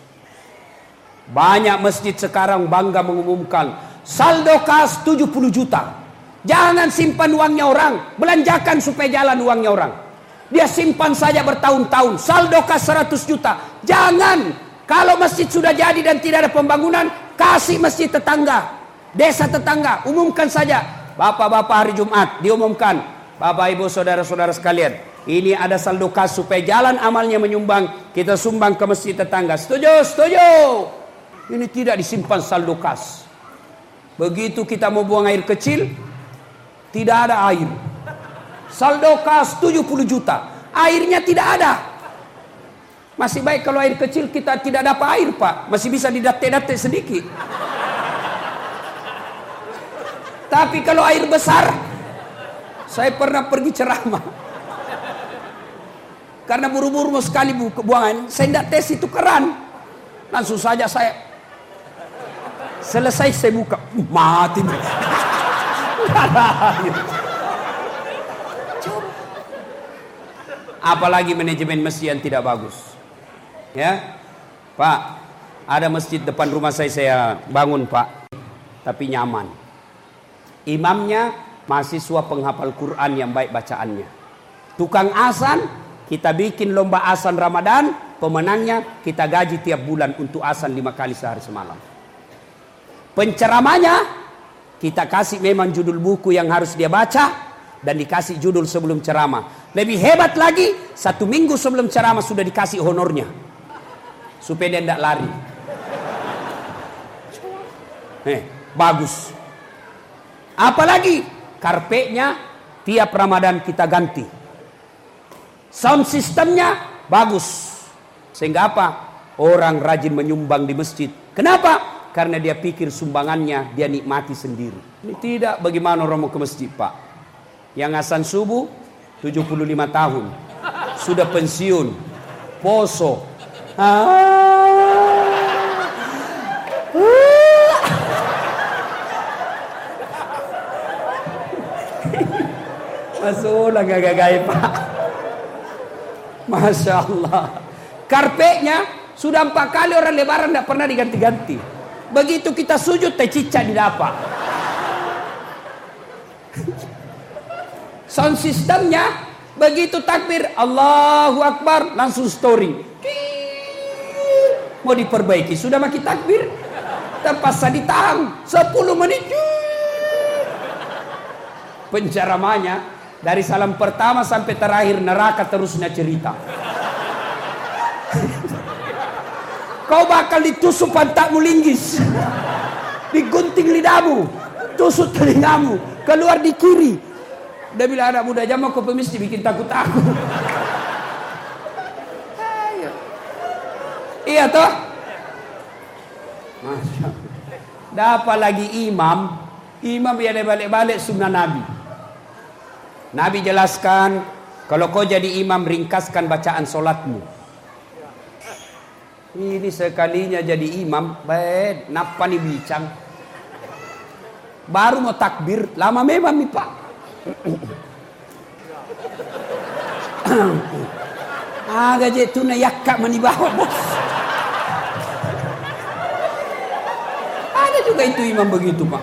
Banyak masjid sekarang bangga mengumumkan saldo kas tujuh puluh juta. Jangan simpan uangnya orang, belanjakan supaya jalan uangnya orang. Dia simpan saja bertahun-tahun, saldo kas seratus juta. Jangan. Kalau masjid sudah jadi dan tidak ada pembangunan, kasih masjid tetangga, desa tetangga, umumkan saja. Bapak-bapak hari Jumat diumumkan, Bapak Ibu saudara-saudara sekalian, ini ada saldo kas supaya jalan amalnya menyumbang, kita sumbang ke masjid tetangga. Setuju? Setuju. Ini tidak disimpan saldo kas. Begitu kita mau buang air kecil, tidak ada air. Saldo kas tujuh puluh juta, airnya tidak ada. Masih baik kalau air kecil kita tidak dapat air, Pak. Masih bisa didatek-datek sedikit. Tapi kalau air besar, saya pernah pergi ceramah. Karena buru-buru mau sekali buangan, saya tidak tes itu keran. Langsung saja saya selesai saya buka, mati. Apalagi manajemen masjid yang tidak bagus. Ya, Pak, ada masjid depan rumah saya saya bangun, Pak, tapi nyaman. Imamnya mahasiswa penghafal Quran yang baik bacaannya. Tukang azan, kita bikin lomba azan Ramadan, pemenangnya kita gaji tiap bulan untuk azan lima kali sehari semalam. Penceramanya kita kasih memang judul buku yang harus dia baca dan dikasih judul sebelum ceramah. Lebih hebat lagi, satu minggu sebelum ceramah sudah dikasih honornya supaya dia tidak lari. Eh, bagus. Apalagi karpetnya tiap Ramadan kita ganti. Sound sistemnya bagus. Sehingga apa? Orang rajin menyumbang di masjid. Kenapa? Karena dia pikir sumbangannya dia nikmati sendiri. Ini tidak, bagaimana orang mau ke masjid, Pak? Yang azan subuh tujuh puluh lima tahun, sudah pensiun, poso. Ah. Masuk lah gagak-gagak Pak. Masya Allah. Karpetnya sudah empat kali orang lebaran tidak pernah diganti-ganti. Begitu kita sujud teh cicak didapat. Sound sistemnya begitu takbir Allahu Akbar langsung story. Mau diperbaiki sudah makin takbir. Terpaksa ditahan sepuluh menit. Penceramanya dari salam pertama sampai terakhir neraka terusnya cerita. Kau bakal ditusuk pantatmu linggis, digunting lidahmu, tusuk telingamu, keluar di kiri. Udah bilang anak muda zaman kau pemis dibikin takut-takut. Iya toh? Masya Allah. Dapat lagi imam, imam biar balik-balik sunnah Nabi. Nabi jelaskan, kalau kau jadi imam ringkaskan bacaan solatmu. Ini sekalinya jadi imam, baik, napa nih bicang. Baru mau takbir, lama memang nih Pak. Agak je tuna yakak manibawa bos. Ada juga itu imam begitu Pak.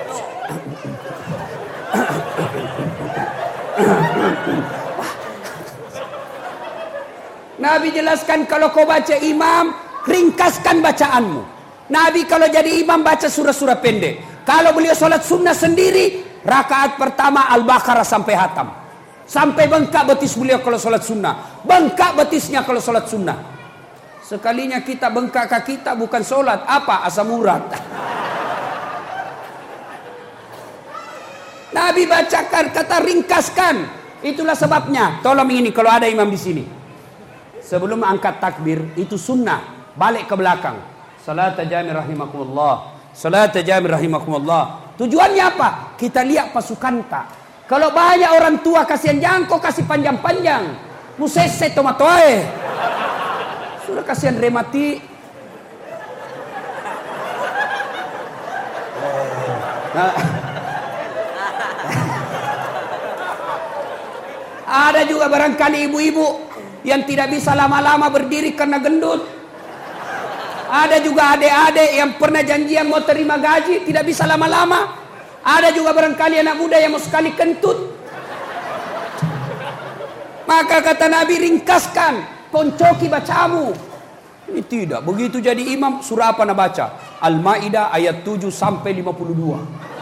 Nabi jelaskan kalau kau baca imam, ringkaskan bacaanmu. Nabi kalau jadi imam baca surah-surah pendek. Kalau beliau sholat sunnah sendiri, rakaat pertama Al-Baqarah sampai hatam. Sampai bengkak betis beliau kalau sholat sunnah. Bengkak betisnya kalau sholat sunnah. Sekalinya kita bengkak kaki kita bukan sholat. Apa? Asam urat. Nabi bacakan kata ringkaskan. Itulah sebabnya. Tolong ini kalau ada imam di sini. Sebelum angkat takbir itu sunnah, balik ke belakang. Salat jami rahimakumullah. Salat jami rahimakumullah. Tujuannya apa? Kita lihat pasukan tak. Kalau banyak orang tua kasihan jangko kasih panjang-panjang. Musese tomatoe. Sudah kasihan remati. Nah. Ada juga barangkali ibu-ibu yang tidak bisa lama-lama berdiri karena gendut. Ada juga adik-adik yang pernah janjian mau terima gaji tidak bisa lama-lama. Ada juga barangkali anak muda yang mau sekali kentut. Maka kata Nabi ringkaskan, poncoki bacamu. Ini tidak, begitu jadi imam surah apa nak baca? Al-Maidah ayat tujuh sampai lima puluh dua.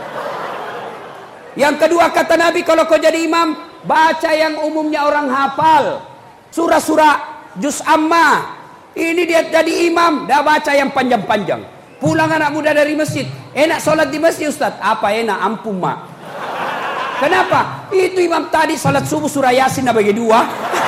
Yang kedua kata Nabi kalau kau jadi imam, baca yang umumnya orang hafal. Surah-surah Juz Amma. Ini dia jadi imam, dah baca yang panjang-panjang. Pulang anak muda dari masjid, enak sholat di masjid Ustaz. Apa enak? Ampun mak. Kenapa? Itu imam tadi sholat subuh surah Yasin bagi dua.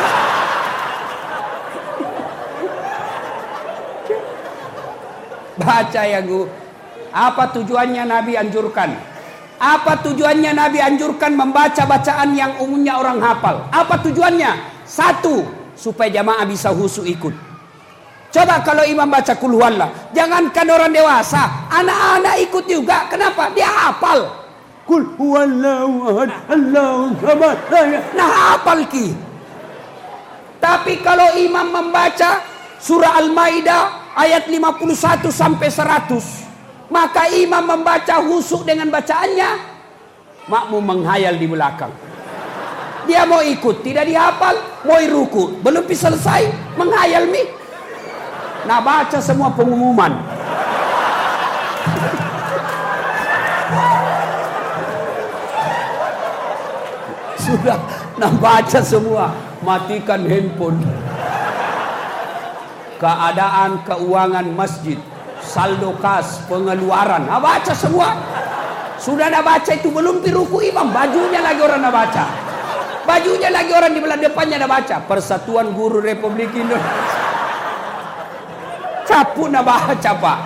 Baca yang apa tujuannya Nabi anjurkan? Apa tujuannya Nabi anjurkan membaca bacaan yang umumnya orang hafal? Apa tujuannya? Satu, supaya jamaah bisa husu ikut. Coba kalau imam baca kul huwallah, jangankan orang dewasa, anak-anak ikut juga. Kenapa? Dia hafal. Kul huwallahu ahad, Allahu samad. Nah hafal ki. Tapi kalau imam membaca surah Al-Maidah ayat lima puluh satu sampai seratus, maka imam membaca husuk dengan bacaannya, makmum menghayal di belakang. Dia mau ikut, tidak dihafal, mau ruku, belum selesai, menghayal mi. Nah baca semua pengumuman. Sudah, nah baca semua, matikan handphone. Keadaan keuangan masjid, saldo kas, pengeluaran, nah baca semua. Sudah dah baca itu belum diruku imam, bajunya lagi orang dah baca. Bajunya lagi orang di belakang depannya dah baca. Persatuan Guru Republik Indonesia. Capu nak baca Pak.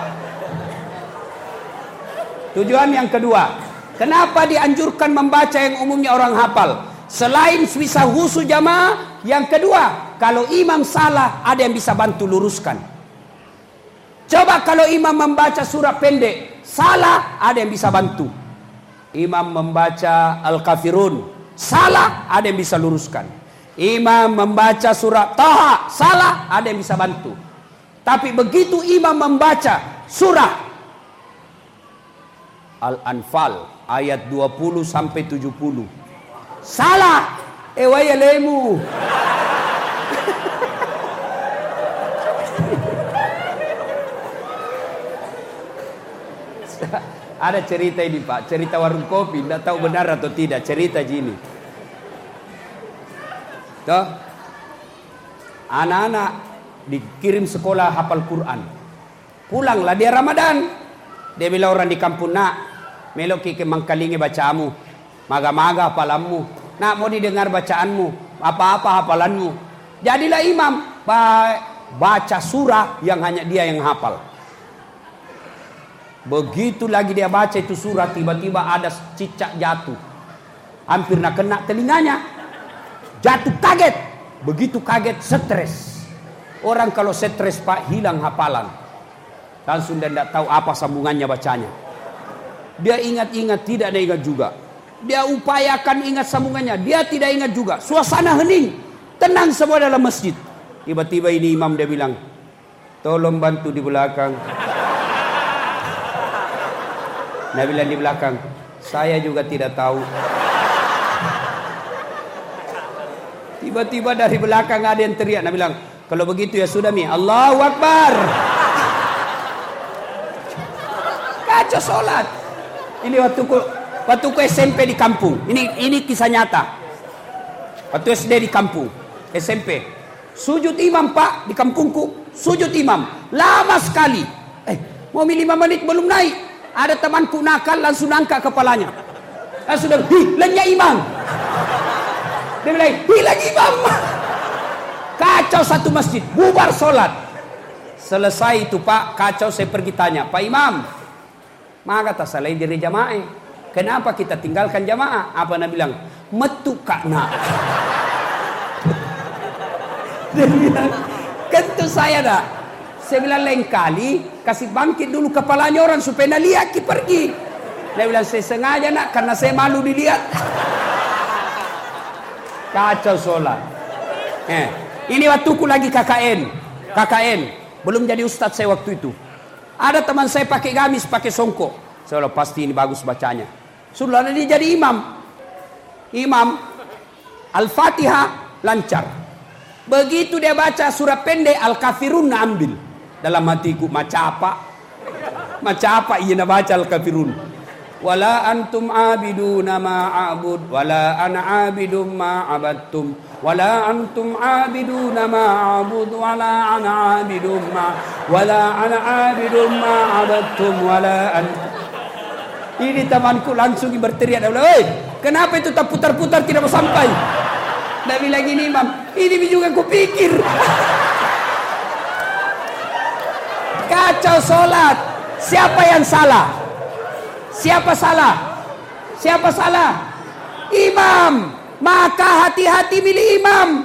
Tujuan yang kedua, kenapa dianjurkan membaca yang umumnya orang hafal? Selain bisa husu jamaah, yang kedua, kalau imam salah, ada yang bisa bantu luruskan. Coba kalau imam membaca surah pendek, salah, ada yang bisa bantu. Imam membaca Al-Kafirun, salah, ada yang bisa luruskan. Imam membaca surah Taha, salah, ada yang bisa bantu. Tapi begitu imam membaca surah Al-Anfal ayat dua puluh sampai tujuh puluh, salah, eh waya lemu. Ada cerita ini Pak, cerita warung kopi, tidak tahu benar atau tidak, cerita gini. Tuh, anak-anak dikirim sekolah hafal Quran. Pulanglah dia Ramadan. Dia bilang orang di kampung, nak, melok ke mangkalingi bacaanmu, maga-maga hafalanmu. Nak, mau didengar bacaanmu, apa-apa hafalanmu. Jadilah imam, baca surah yang hanya dia yang hafal. Begitu lagi dia baca itu surah, tiba-tiba ada cicak jatuh, hampir nak kena telinganya. Jatuh kaget. Begitu kaget, stres. Orang kalau stres Pak, hilang hafalan. Langsung dia tidak tahu apa sambungannya bacanya. Dia ingat-ingat, tidak ada ingat juga. Dia upayakan ingat sambungannya, dia tidak ingat juga. Suasana hening, tenang semua dalam masjid. Tiba-tiba ini imam dia bilang, tolong bantu di belakang. Dia bilang di belakang, saya juga tidak tahu. Tiba-tiba dari belakang ada yang teriak. Dia bilang, kalau begitu ya sudah mi, Allahu Akbar. Kacau sholat. Ini waktu ku, waktu ku S M P di kampung. Ini ini kisah nyata. Waktu S D di kampung, S M P. Sujud imam Pak di kampungku, sujud imam lama sekali. Eh, mau lima menit belum naik. Ada temanku nakal langsung angkat kepalanya. Langsung dia, hi, lenyap imam. Dia bilang, hilang imam. Kacau satu masjid, bubar sholat. Selesai itu Pak, kacau, saya pergi tanya, Pak Imam, maka tak salah diri jamaah. Kenapa kita tinggalkan jamaah? Apa dia bilang? Metu kak nak. Dia bilang, kentu saya dah. Saya bilang lain kali kasih bangkit dulu kepalanya orang supaya nak lihat kita pergi. Dia bilang saya sengaja nak karena saya malu dilihat. Kacau sholat. Eh, ini waktuku lagi K K N, K K N belum jadi ustadz saya waktu itu. Ada teman saya pakai gamis, pakai songkok. Saya bilang pasti ini bagus bacanya. Sudah dia jadi imam. Imam Al-Fatihah lancar. Begitu dia baca surah pendek Al-Kafirun nak ambil. Dalam hatiku, macam apa? Macam apa ia nak baca Al-Kafirun? Wala antum abiduna ma'abud, wala ana abidum ma'abattum, wala antum abiduna ma'abud, wala ana abidum ma, wala ana abidum ma'abattum, wala antum. Ini temanku langsung berteriak, dia bilang, "Oi, kenapa itu tak putar-putar tidak mau sampai?" Dia bilang gini, Imam, ini juga aku pikir. Kacau sholat. Siapa yang salah? Siapa salah? Siapa salah? Imam. Maka hati-hati milih imam.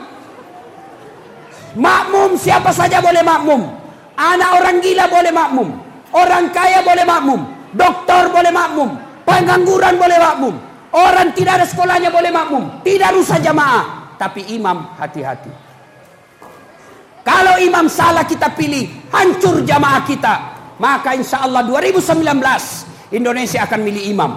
Makmum siapa saja boleh makmum. Anak orang gila boleh makmum. Orang kaya boleh makmum. Doktor boleh makmum. Pengangguran boleh makmum. Orang tidak ada sekolahnya boleh makmum. Tidak rusak jamaah. Tapi imam hati-hati. Kalau imam salah kita pilih, hancur jamaah kita. Maka insya Allah dua ribu sembilan belas Indonesia akan milih imam.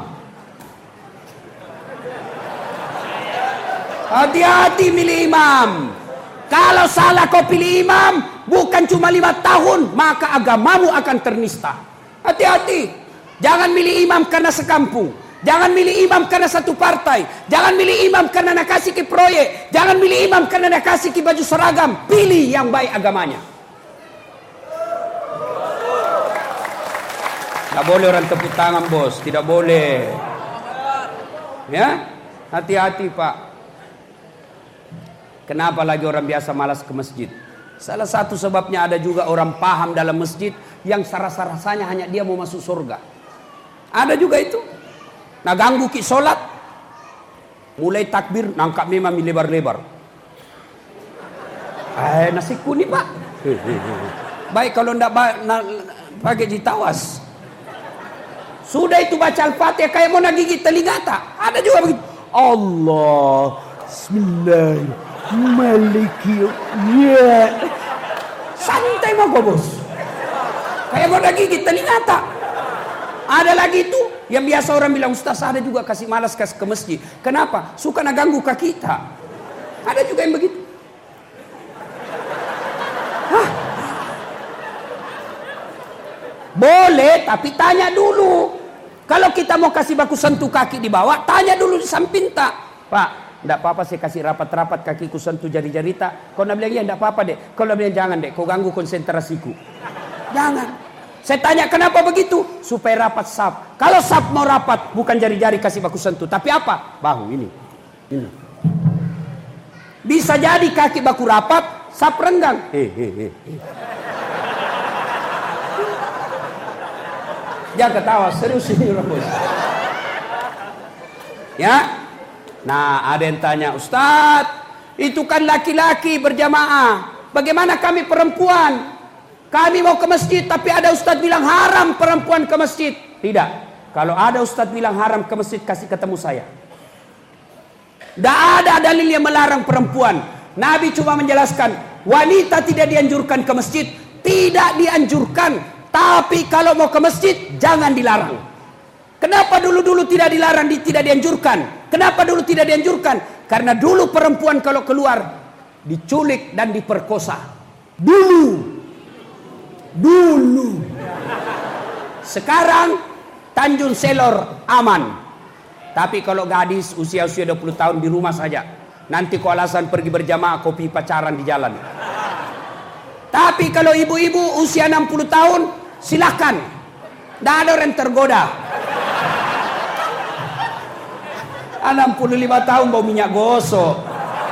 Hati-hati milih imam. Kalau salah kau pilih imam, bukan cuma lima tahun, maka agamamu akan ternista. Hati-hati. Jangan milih imam karena sekampung. Jangan milih imam karena satu partai. Jangan milih imam karena nak kasih ke proyek. Jangan milih imam karena nak kasih ke baju seragam. Pilih yang baik agamanya. Tidak boleh orang tepuk tangan bos. Tidak boleh. Ya, hati-hati Pak. Kenapa lagi orang biasa malas ke masjid? Salah satu sebabnya ada juga orang paham dalam masjid yang rasa-rasanya hanya dia mau masuk surga. Ada juga itu. Nah ganggu ki solat, mulai takbir nangkap memang lebar-lebar. Eh, nasi kuning pak. Baik kalau ndak pakai jitawas. Sudah itu baca Al-Fatihah kayak mau nagigit telinga tak? Ada juga begitu. Allah, Bismillah, Maliki, ya. Santai mau bos. Kayak mau nagigit telinga tak? Ada lagi itu yang biasa orang bilang Ustaz, ada juga kasih malas kasih ke masjid. Kenapa? Suka naganggu kaki kita. Ada juga yang begitu. Hah? Boleh, tapi tanya dulu. Kalau kita mau kasih baku sentuh kaki di bawah, tanya dulu di samping tak. Pak, enggak apa-apa saya kasih rapat-rapat kakiku sentuh jari-jari tak. Kau nak bilang iya, enggak apa-apa dek. Kau nak bilang jangan dek, kau ganggu konsentrasiku. Jangan. Saya tanya kenapa begitu? Supaya rapat sap. Kalau sap mau rapat, bukan jari-jari kasih baku sentuh. Tapi apa? Bahu ini. Ini. Bisa jadi kaki baku rapat, sap renggang. Hehehe. Jangan ketawa, serius ini bos. Ya. Nah, ada yang tanya, Ustadz, itu kan laki-laki berjamaah. Bagaimana kami perempuan? Kami mau ke masjid, tapi ada Ustadz bilang haram perempuan ke masjid. Tidak. Kalau ada Ustadz bilang haram ke masjid, kasih ketemu saya. Tidak ada dalil yang melarang perempuan. Nabi cuma menjelaskan, wanita tidak dianjurkan ke masjid. Tidak dianjurkan. Tapi kalau mau ke masjid, jangan dilarang. Kenapa dulu-dulu tidak dilarang, tidak dianjurkan? Kenapa dulu tidak dianjurkan? Karena dulu perempuan kalau keluar, diculik dan diperkosa. Dulu. Dulu. Sekarang, Tanjung Selor aman. Tapi kalau gadis usia-usia dua puluh tahun di rumah saja. Nanti kau alasan pergi berjamaah, kopi pacaran di jalan. Tapi kalau ibu-ibu usia enam puluh tahun, silakan. Tidak ada orang tergoda. enam puluh lima tahun bau minyak gosok.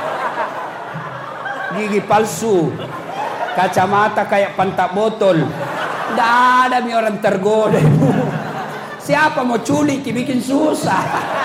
Gigi palsu. Kacamata kayak pantat botol. Tidak ada mi orang tergoda. Siapa mau culik bikin susah.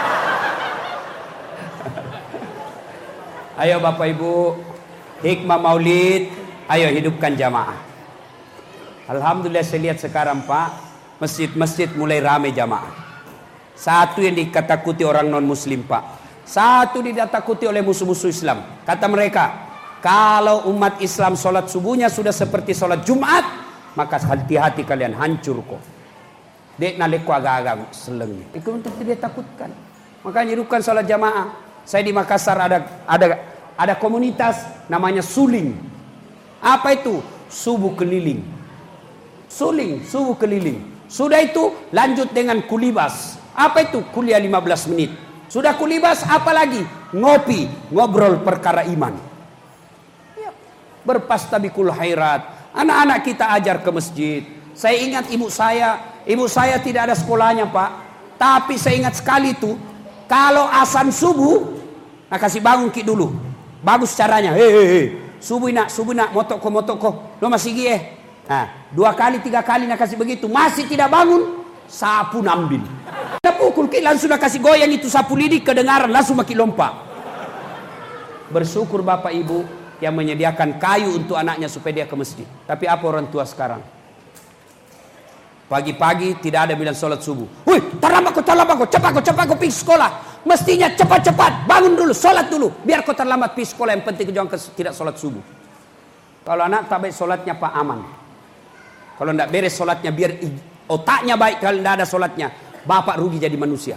Ayo Bapak Ibu, hikmah maulid. Ayo hidupkan jamaah. Alhamdulillah saya lihat sekarang Pak, masjid-masjid mulai ramai jamaah. Satu yang dikatakuti orang non muslim Pak, satu ditakuti oleh musuh-musuh Islam. Kata mereka, kalau umat Islam sholat subuhnya sudah seperti sholat Jumat, maka hati-hati kalian hancur kok. Dek nalek agak-agak selengnya. Itu untuk tidak takutkan. Makanya hidupkan sholat jamaah. Saya di Makassar ada ada ada komunitas namanya Suling. Apa itu? Subuh keliling. Suling, subuh keliling. Sudah itu lanjut dengan kulibas. Apa itu? Kuliah lima belas menit. Sudah kulibas apa lagi? Ngopi, ngobrol perkara iman. Ya. Berpastabikul khairat. Anak-anak kita ajar ke masjid. Saya ingat ibu saya, ibu saya tidak ada sekolahnya Pak. Tapi saya ingat sekali itu, kalau azan subuh, nah kasih bangun ki dulu. Bagus caranya. Hehehe. Subuh nak, subuh nak, motoko motoko, lo masih gie. Nah, dua kali, tiga kali nak kasih begitu, masih tidak bangun, sapu nambil. Kita pukul, langsung nak kasih goyang itu sapu lidi, kedengaran langsung makin lompat. Bersyukur Bapak Ibu yang menyediakan kayu untuk anaknya supaya dia ke masjid. Tapi apa orang tua sekarang? Pagi-pagi tidak ada bilang sholat subuh. Wih, terlambat kau, terlambat kau, cepat kau, cepat kau pergi sekolah. Mestinya cepat-cepat, bangun dulu, sholat dulu. Biar kau terlambat pergi sekolah, yang penting jangan tidak sholat subuh. Kalau anak tak baik sholatnya Pak aman. Kalau tidak beres sholatnya, biar otaknya baik. Kalau tidak ada sholatnya, bapak rugi jadi manusia.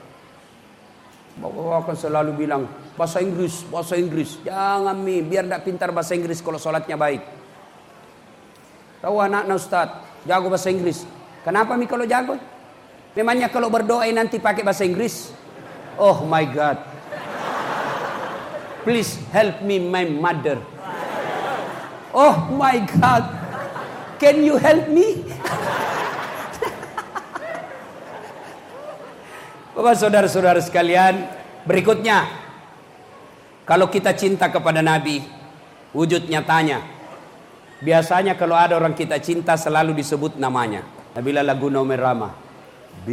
Bapak akan selalu bilang, bahasa Inggris, bahasa Inggris. Jangan mi, biar tidak pintar bahasa Inggris kalau sholatnya baik. Tahu anak-anak Ustaz, jago bahasa Inggris. Kenapa mi kalau jago? Memangnya kalau berdoa nanti pakai bahasa Inggris? Oh my God. Please help me my mother. Oh my God. Can you help me? Bapak saudara-saudara sekalian, berikutnya. Kalau kita cinta kepada Nabi, wujud nyatanya. Biasanya kalau ada orang kita cinta selalu disebut namanya. Nabila lagu Nomer Rama.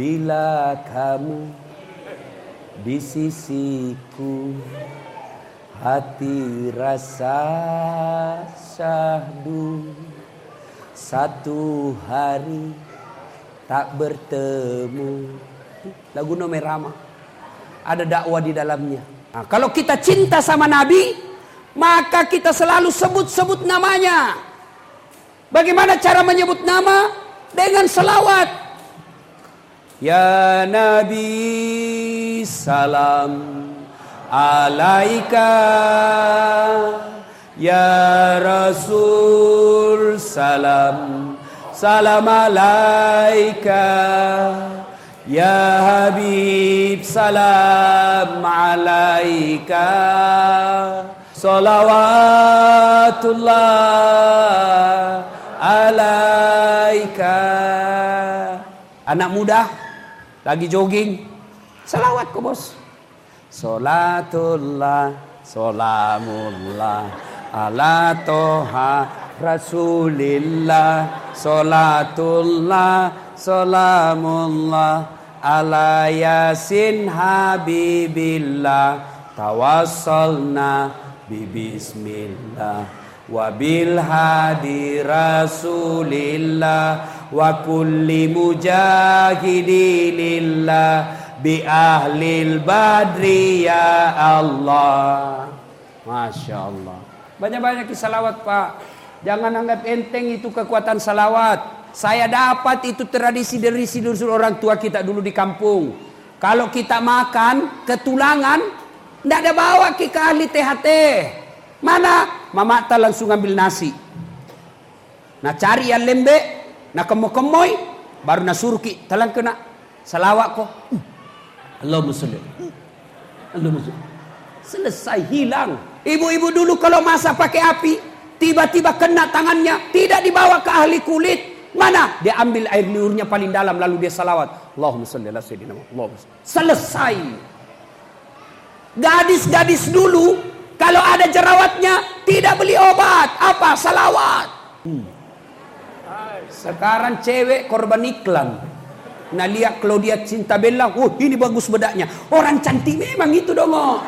Bila kamu di sisiku, hati rasa syahdu, satu hari tak bertemu. Lagu Nome Rama, ada dakwah di dalamnya. Nah, kalau kita cinta sama Nabi, maka kita selalu sebut-sebut namanya. Bagaimana cara menyebut nama? Dengan selawat. Ya Nabi salam alaika, ya Rasul salam salam alaika, ya Habib salam alaika, salawatullah alaika. Anak muda lagi jogging, salawat kok bos. Salatullah salamullah ala toha rasulillah, salatullah salamullah ala yasin habibillah, tawassalna bibismillah wa bil hadi rasulillah wa kulli mujahidilillah bi ahlil badri ya Allah. Masya Allah. Banyak-banyak salawat Pak. Jangan anggap enteng itu kekuatan salawat. Saya dapat itu tradisi dari sidul orang tua kita dulu di kampung. Kalau kita makan ketulangan, tidak ada bawa ke ahli T H T. Mana? Mama tak langsung ambil nasi. Nah cari yang lembek, nah kemoy-kemoy, baru nasuruh ki talang kena salawat kok. Allahumma sholli. Allahumma sholli. Selesai, hilang. Ibu-ibu dulu kalau masak pakai api, tiba-tiba kena tangannya, tidak dibawa ke ahli kulit. Mana? Dia ambil air liurnya paling dalam, lalu dia salawat. Allahumma sholli ala sayyidina Muhammad. Selesai. Gadis-gadis dulu, kalau ada jerawatnya, tidak beli obat. Apa? Salawat. Hmm. Sekarang cewek korban iklan. Nah lihat Claudia Cinta Bella, oh ini bagus bedaknya. Orang cantik memang itu dong. Oh.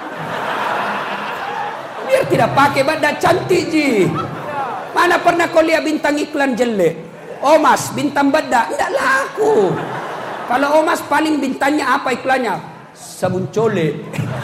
Biar tidak pakai bedak cantik ji. Mana pernah kau lihat bintang iklan jelek? Omas bintang bedak tidak laku. Kalau Omas paling bintangnya apa iklannya? Sabun colek.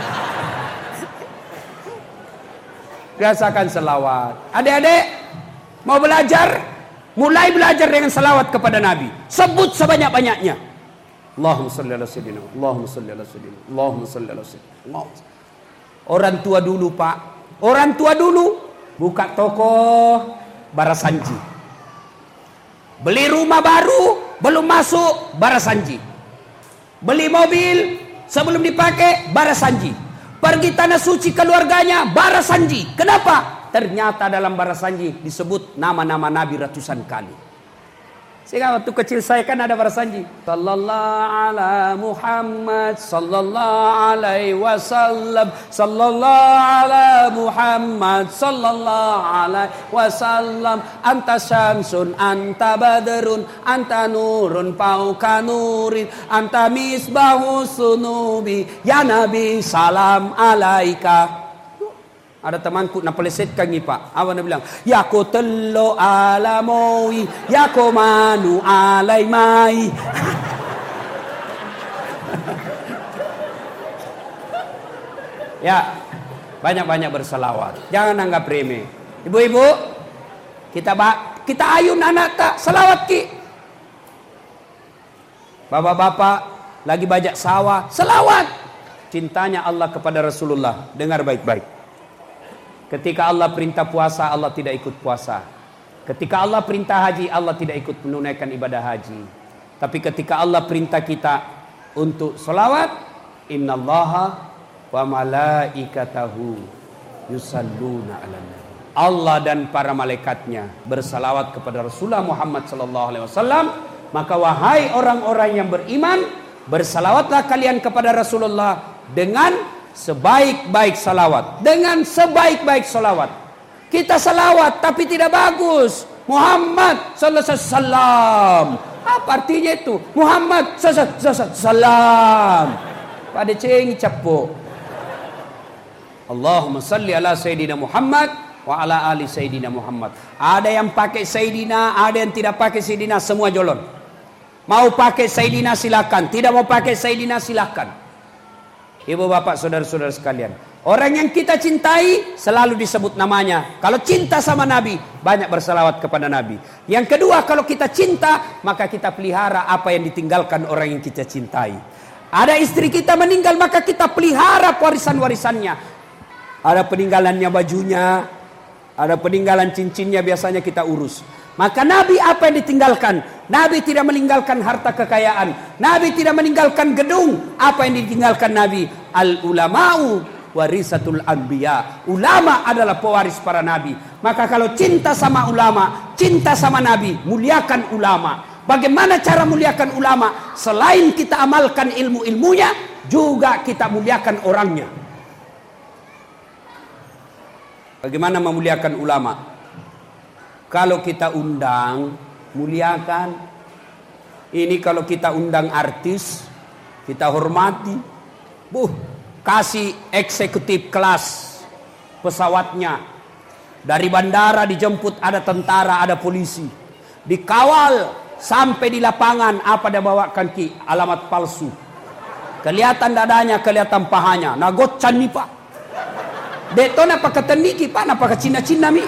Biasakan selawat. Adik-adik mau belajar? Mulai belajar dengan salawat kepada Nabi. Sebut sebanyak-banyaknya. Allahumma salli ala sayyidina. Allahumma salli ala sayyidina. Allahumma salli ala sayyidina. Orang tua dulu Pak. Orang tua dulu buka toko barasanji. Beli rumah baru, belum masuk barasanji. Beli mobil, sebelum dipakai barasanji. Pergi tanah suci keluarganya barasanji. Kenapa? Ternyata dalam barasanji disebut nama-nama Nabi ratusan kali. Sehingga waktu kecil saya kan ada barasanji. Sallallahu ala Muhammad, sallallahu alaihi wasallam, sallallahu ala Muhammad, sallallahu alaihi wasallam. Anta syamsun, anta badrun, anta nurun fauqa nurin, anta misbahu sunubi, ya Nabi salam alaika. Ada temanku nak pelesetkan ni Pak. Awak nak bilang, ya ko tello alamoi, ya ko manu alai mai. Ya, banyak-banyak berselawat. Jangan anggap remeh. Ibu-ibu, kita kita ayun anak tak selawat ki. Bapak-bapak lagi bajak sawah, selawat. Cintanya Allah kepada Rasulullah. Dengar baik-baik. Ketika Allah perintah puasa, Allah tidak ikut puasa. Ketika Allah perintah haji, Allah tidak ikut menunaikan ibadah haji. Tapi ketika Allah perintah kita untuk selawat, innallaha wa malaikatahu yusalluna 'alan nabi. Allah dan para malaikatnya bersalawat kepada Rasulullah Muhammad sallallahu alaihi wasallam. Maka wahai orang-orang yang beriman, bersalawatlah kalian kepada Rasulullah dengan sebaik-baik salawat. Dengan sebaik-baik salawat. Kita salawat tapi tidak bagus. Muhammad sallallahu alaihi wasallam. Apa artinya itu? Muhammad sallallahu alaihi wasallam. Pada ceng capuk. Allahumma salli ala Sayyidina Muhammad wa ala ali Sayyidina Muhammad. Ada yang pakai Sayyidina, ada yang tidak pakai Sayyidina, semua jolon. Mau pakai Sayyidina silakan, tidak mau pakai Sayyidina silakan. Ibu bapak saudara-saudara sekalian, orang yang kita cintai selalu disebut namanya. Kalau cinta sama Nabi, banyak berselawat kepada Nabi. Yang kedua, kalau kita cinta, maka kita pelihara apa yang ditinggalkan orang yang kita cintai. Ada istri kita meninggal, maka kita pelihara warisan-warisannya. Ada peninggalannya bajunya, ada peninggalan cincinnya, biasanya kita urus. Maka Nabi apa yang ditinggalkan? Nabi tidak meninggalkan harta kekayaan. Nabi tidak meninggalkan gedung. Apa yang ditinggalkan Nabi? Al ulama'u warisatul anbiya. Ulama adalah pewaris para nabi. Maka kalau cinta sama ulama, cinta sama Nabi, muliakan ulama. Bagaimana cara muliakan ulama? Selain kita amalkan ilmu-ilmunya, juga kita muliakan orangnya. Bagaimana memuliakan ulama? Kalau kita undang, muliakan. Ini kalau kita undang artis, kita hormati. Buh, kasih eksekutif kelas pesawatnya. Dari bandara dijemput ada tentara, ada polisi. Dikawal sampai di lapangan. Apa dia bawakan ki? Alamat palsu. Kelihatan dadanya, kelihatan pahanya. Nagocan nih pak. Deton apa kata niki pak? Apa ke Cina-Cina mi?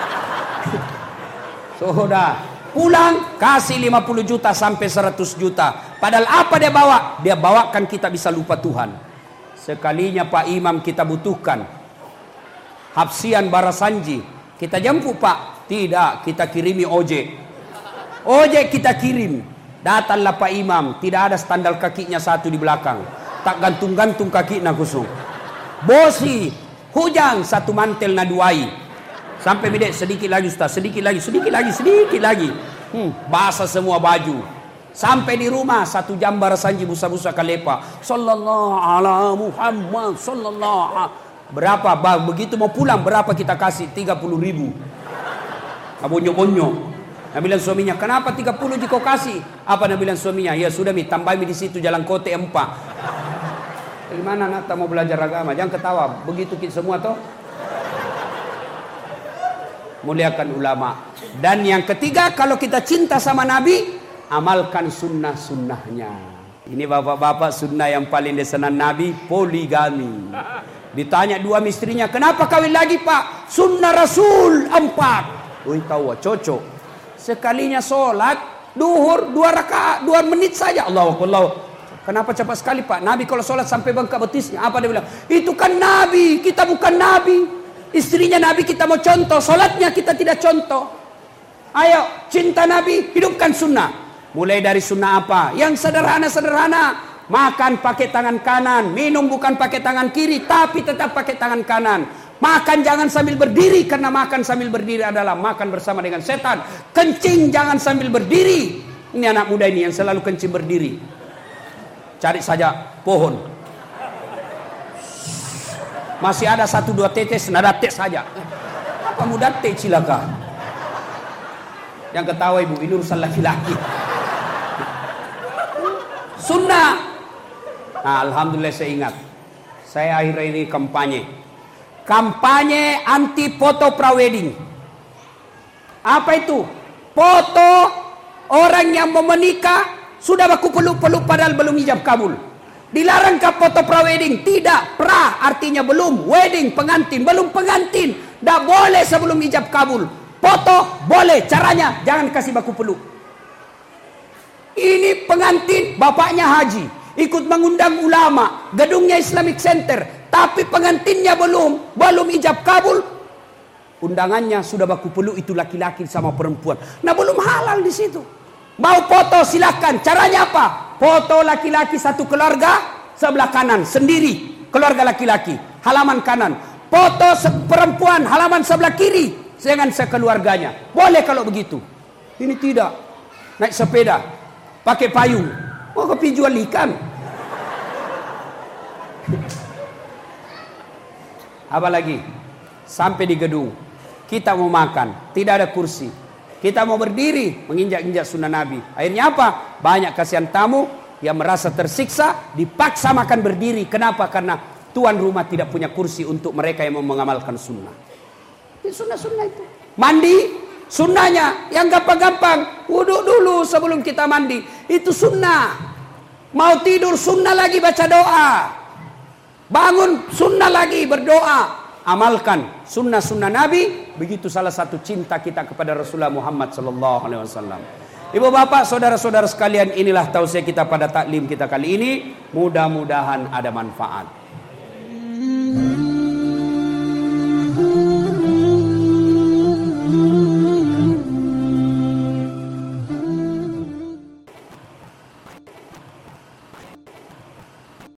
Sudah pulang kasih lima puluh juta sampai seratus juta. Padahal apa dia bawa? Dia bawakan kita bisa lupa Tuhan. Sekalinya Pak Imam kita butuhkan Hapsian Barasanji, kita jemput Pak. Tidak, kita kirimi ojek. Ojek kita kirim. Datanglah Pak Imam, tidak ada standar kakinya satu di belakang. Tak gantung-gantung kaki na kusung. Bosi, hujan satu mantel na duai. Sampai bidek sedikit lagi Ustaz, sedikit lagi, sedikit lagi, sedikit lagi. Hmm, basah semua baju. Sampai di rumah satu jam Barasanji busa-busa kalepa. Sallallahu ala Muhammad, sallallahu. Berapa? Begitu mau pulang berapa kita kasih? tiga puluh ribu. Abonyo-bonyo. Nabi bilang suaminya, kenapa tiga puluh jika kau kasih? Apa Nabi bilang suaminya? Ya sudah mi, tambah mi di situ jalan kote empat. Gimana nak mau belajar agama? Jangan ketawa. Begitu kita semua toh. Muliakan ulama. Dan yang ketiga, kalau kita cinta sama Nabi, amalkan sunnah-sunnahnya. Ini bapak-bapak sunnah yang paling disenang Nabi, poligami. Ditanya dua istrinya, kenapa kawin lagi pak? Sunnah Rasul empat. Wih tahu, cocok. Sekalinya sholat duhur dua rakaat, dua menit saja. Allahu Akbar. Kenapa cepat sekali pak? Nabi kalau sholat sampai bengkak betisnya. Apa dia bilang? Itu kan Nabi, kita bukan Nabi. Istrinya Nabi kita mau contoh, solatnya kita tidak contoh. Ayo, cinta Nabi, hidupkan sunnah. Mulai dari sunnah apa? Yang sederhana-sederhana. Makan pakai tangan kanan, minum bukan pakai tangan kiri, tapi tetap pakai tangan kanan. Makan jangan sambil berdiri, karena makan sambil berdiri adalah makan bersama dengan setan. Kencing jangan sambil berdiri. Ini anak muda ini yang selalu kencing berdiri. Cari saja pohon. Masih ada satu dua tetes, nada tes saja. Apa muda teh cilaka? Yang ketawa ibu, ini urusan laki-laki. Sunnah. Nah, alhamdulillah saya ingat. Saya akhir ini kampanye. Kampanye anti foto prawedding. Apa itu? Foto orang yang mau menikah sudah baku peluk-peluk padahal belum ijab kabul. Dilarang ke foto prawedding? Tidak. Pra artinya belum. Wedding pengantin, belum pengantin. Tidak boleh sebelum ijab kabul. Foto boleh. Caranya jangan kasih baku peluk. Ini pengantin bapaknya haji, ikut mengundang ulama, gedungnya Islamic Center, tapi pengantinnya belum, belum ijab kabul. Undangannya sudah baku peluk, itu laki-laki sama perempuan. Nah belum halal di situ. Mau foto silakan. Caranya apa? Foto laki-laki satu keluarga sebelah kanan sendiri, keluarga laki-laki halaman kanan. Foto perempuan halaman sebelah kiri dengan sekeluarganya. Boleh kalau begitu. Ini tidak. Naik sepeda, pakai payung. Mau kopi jual ikan. Apa lagi? Sampai di gedung, kita mau makan, tidak ada kursi. Kita mau berdiri, menginjak-injak sunnah Nabi. Akhirnya apa? Banyak kasihan tamu yang merasa tersiksa, dipaksa makan berdiri. Kenapa? Karena tuan rumah tidak punya kursi untuk mereka yang mau mengamalkan sunnah. Itu sunnah-sunnah itu. Mandi, sunnahnya yang gampang-gampang. Wudhu dulu sebelum kita mandi. Itu sunnah. Mau tidur sunnah lagi baca doa. Bangun sunnah lagi berdoa. Amalkan sunnah-sunnah Nabi. Begitu salah satu cinta kita kepada Rasulullah Muhammad sallallahu alaihi wasallam. Ibu bapak, saudara-saudara sekalian, inilah tausiah kita pada taklim kita kali ini. Mudah-mudahan ada manfaat.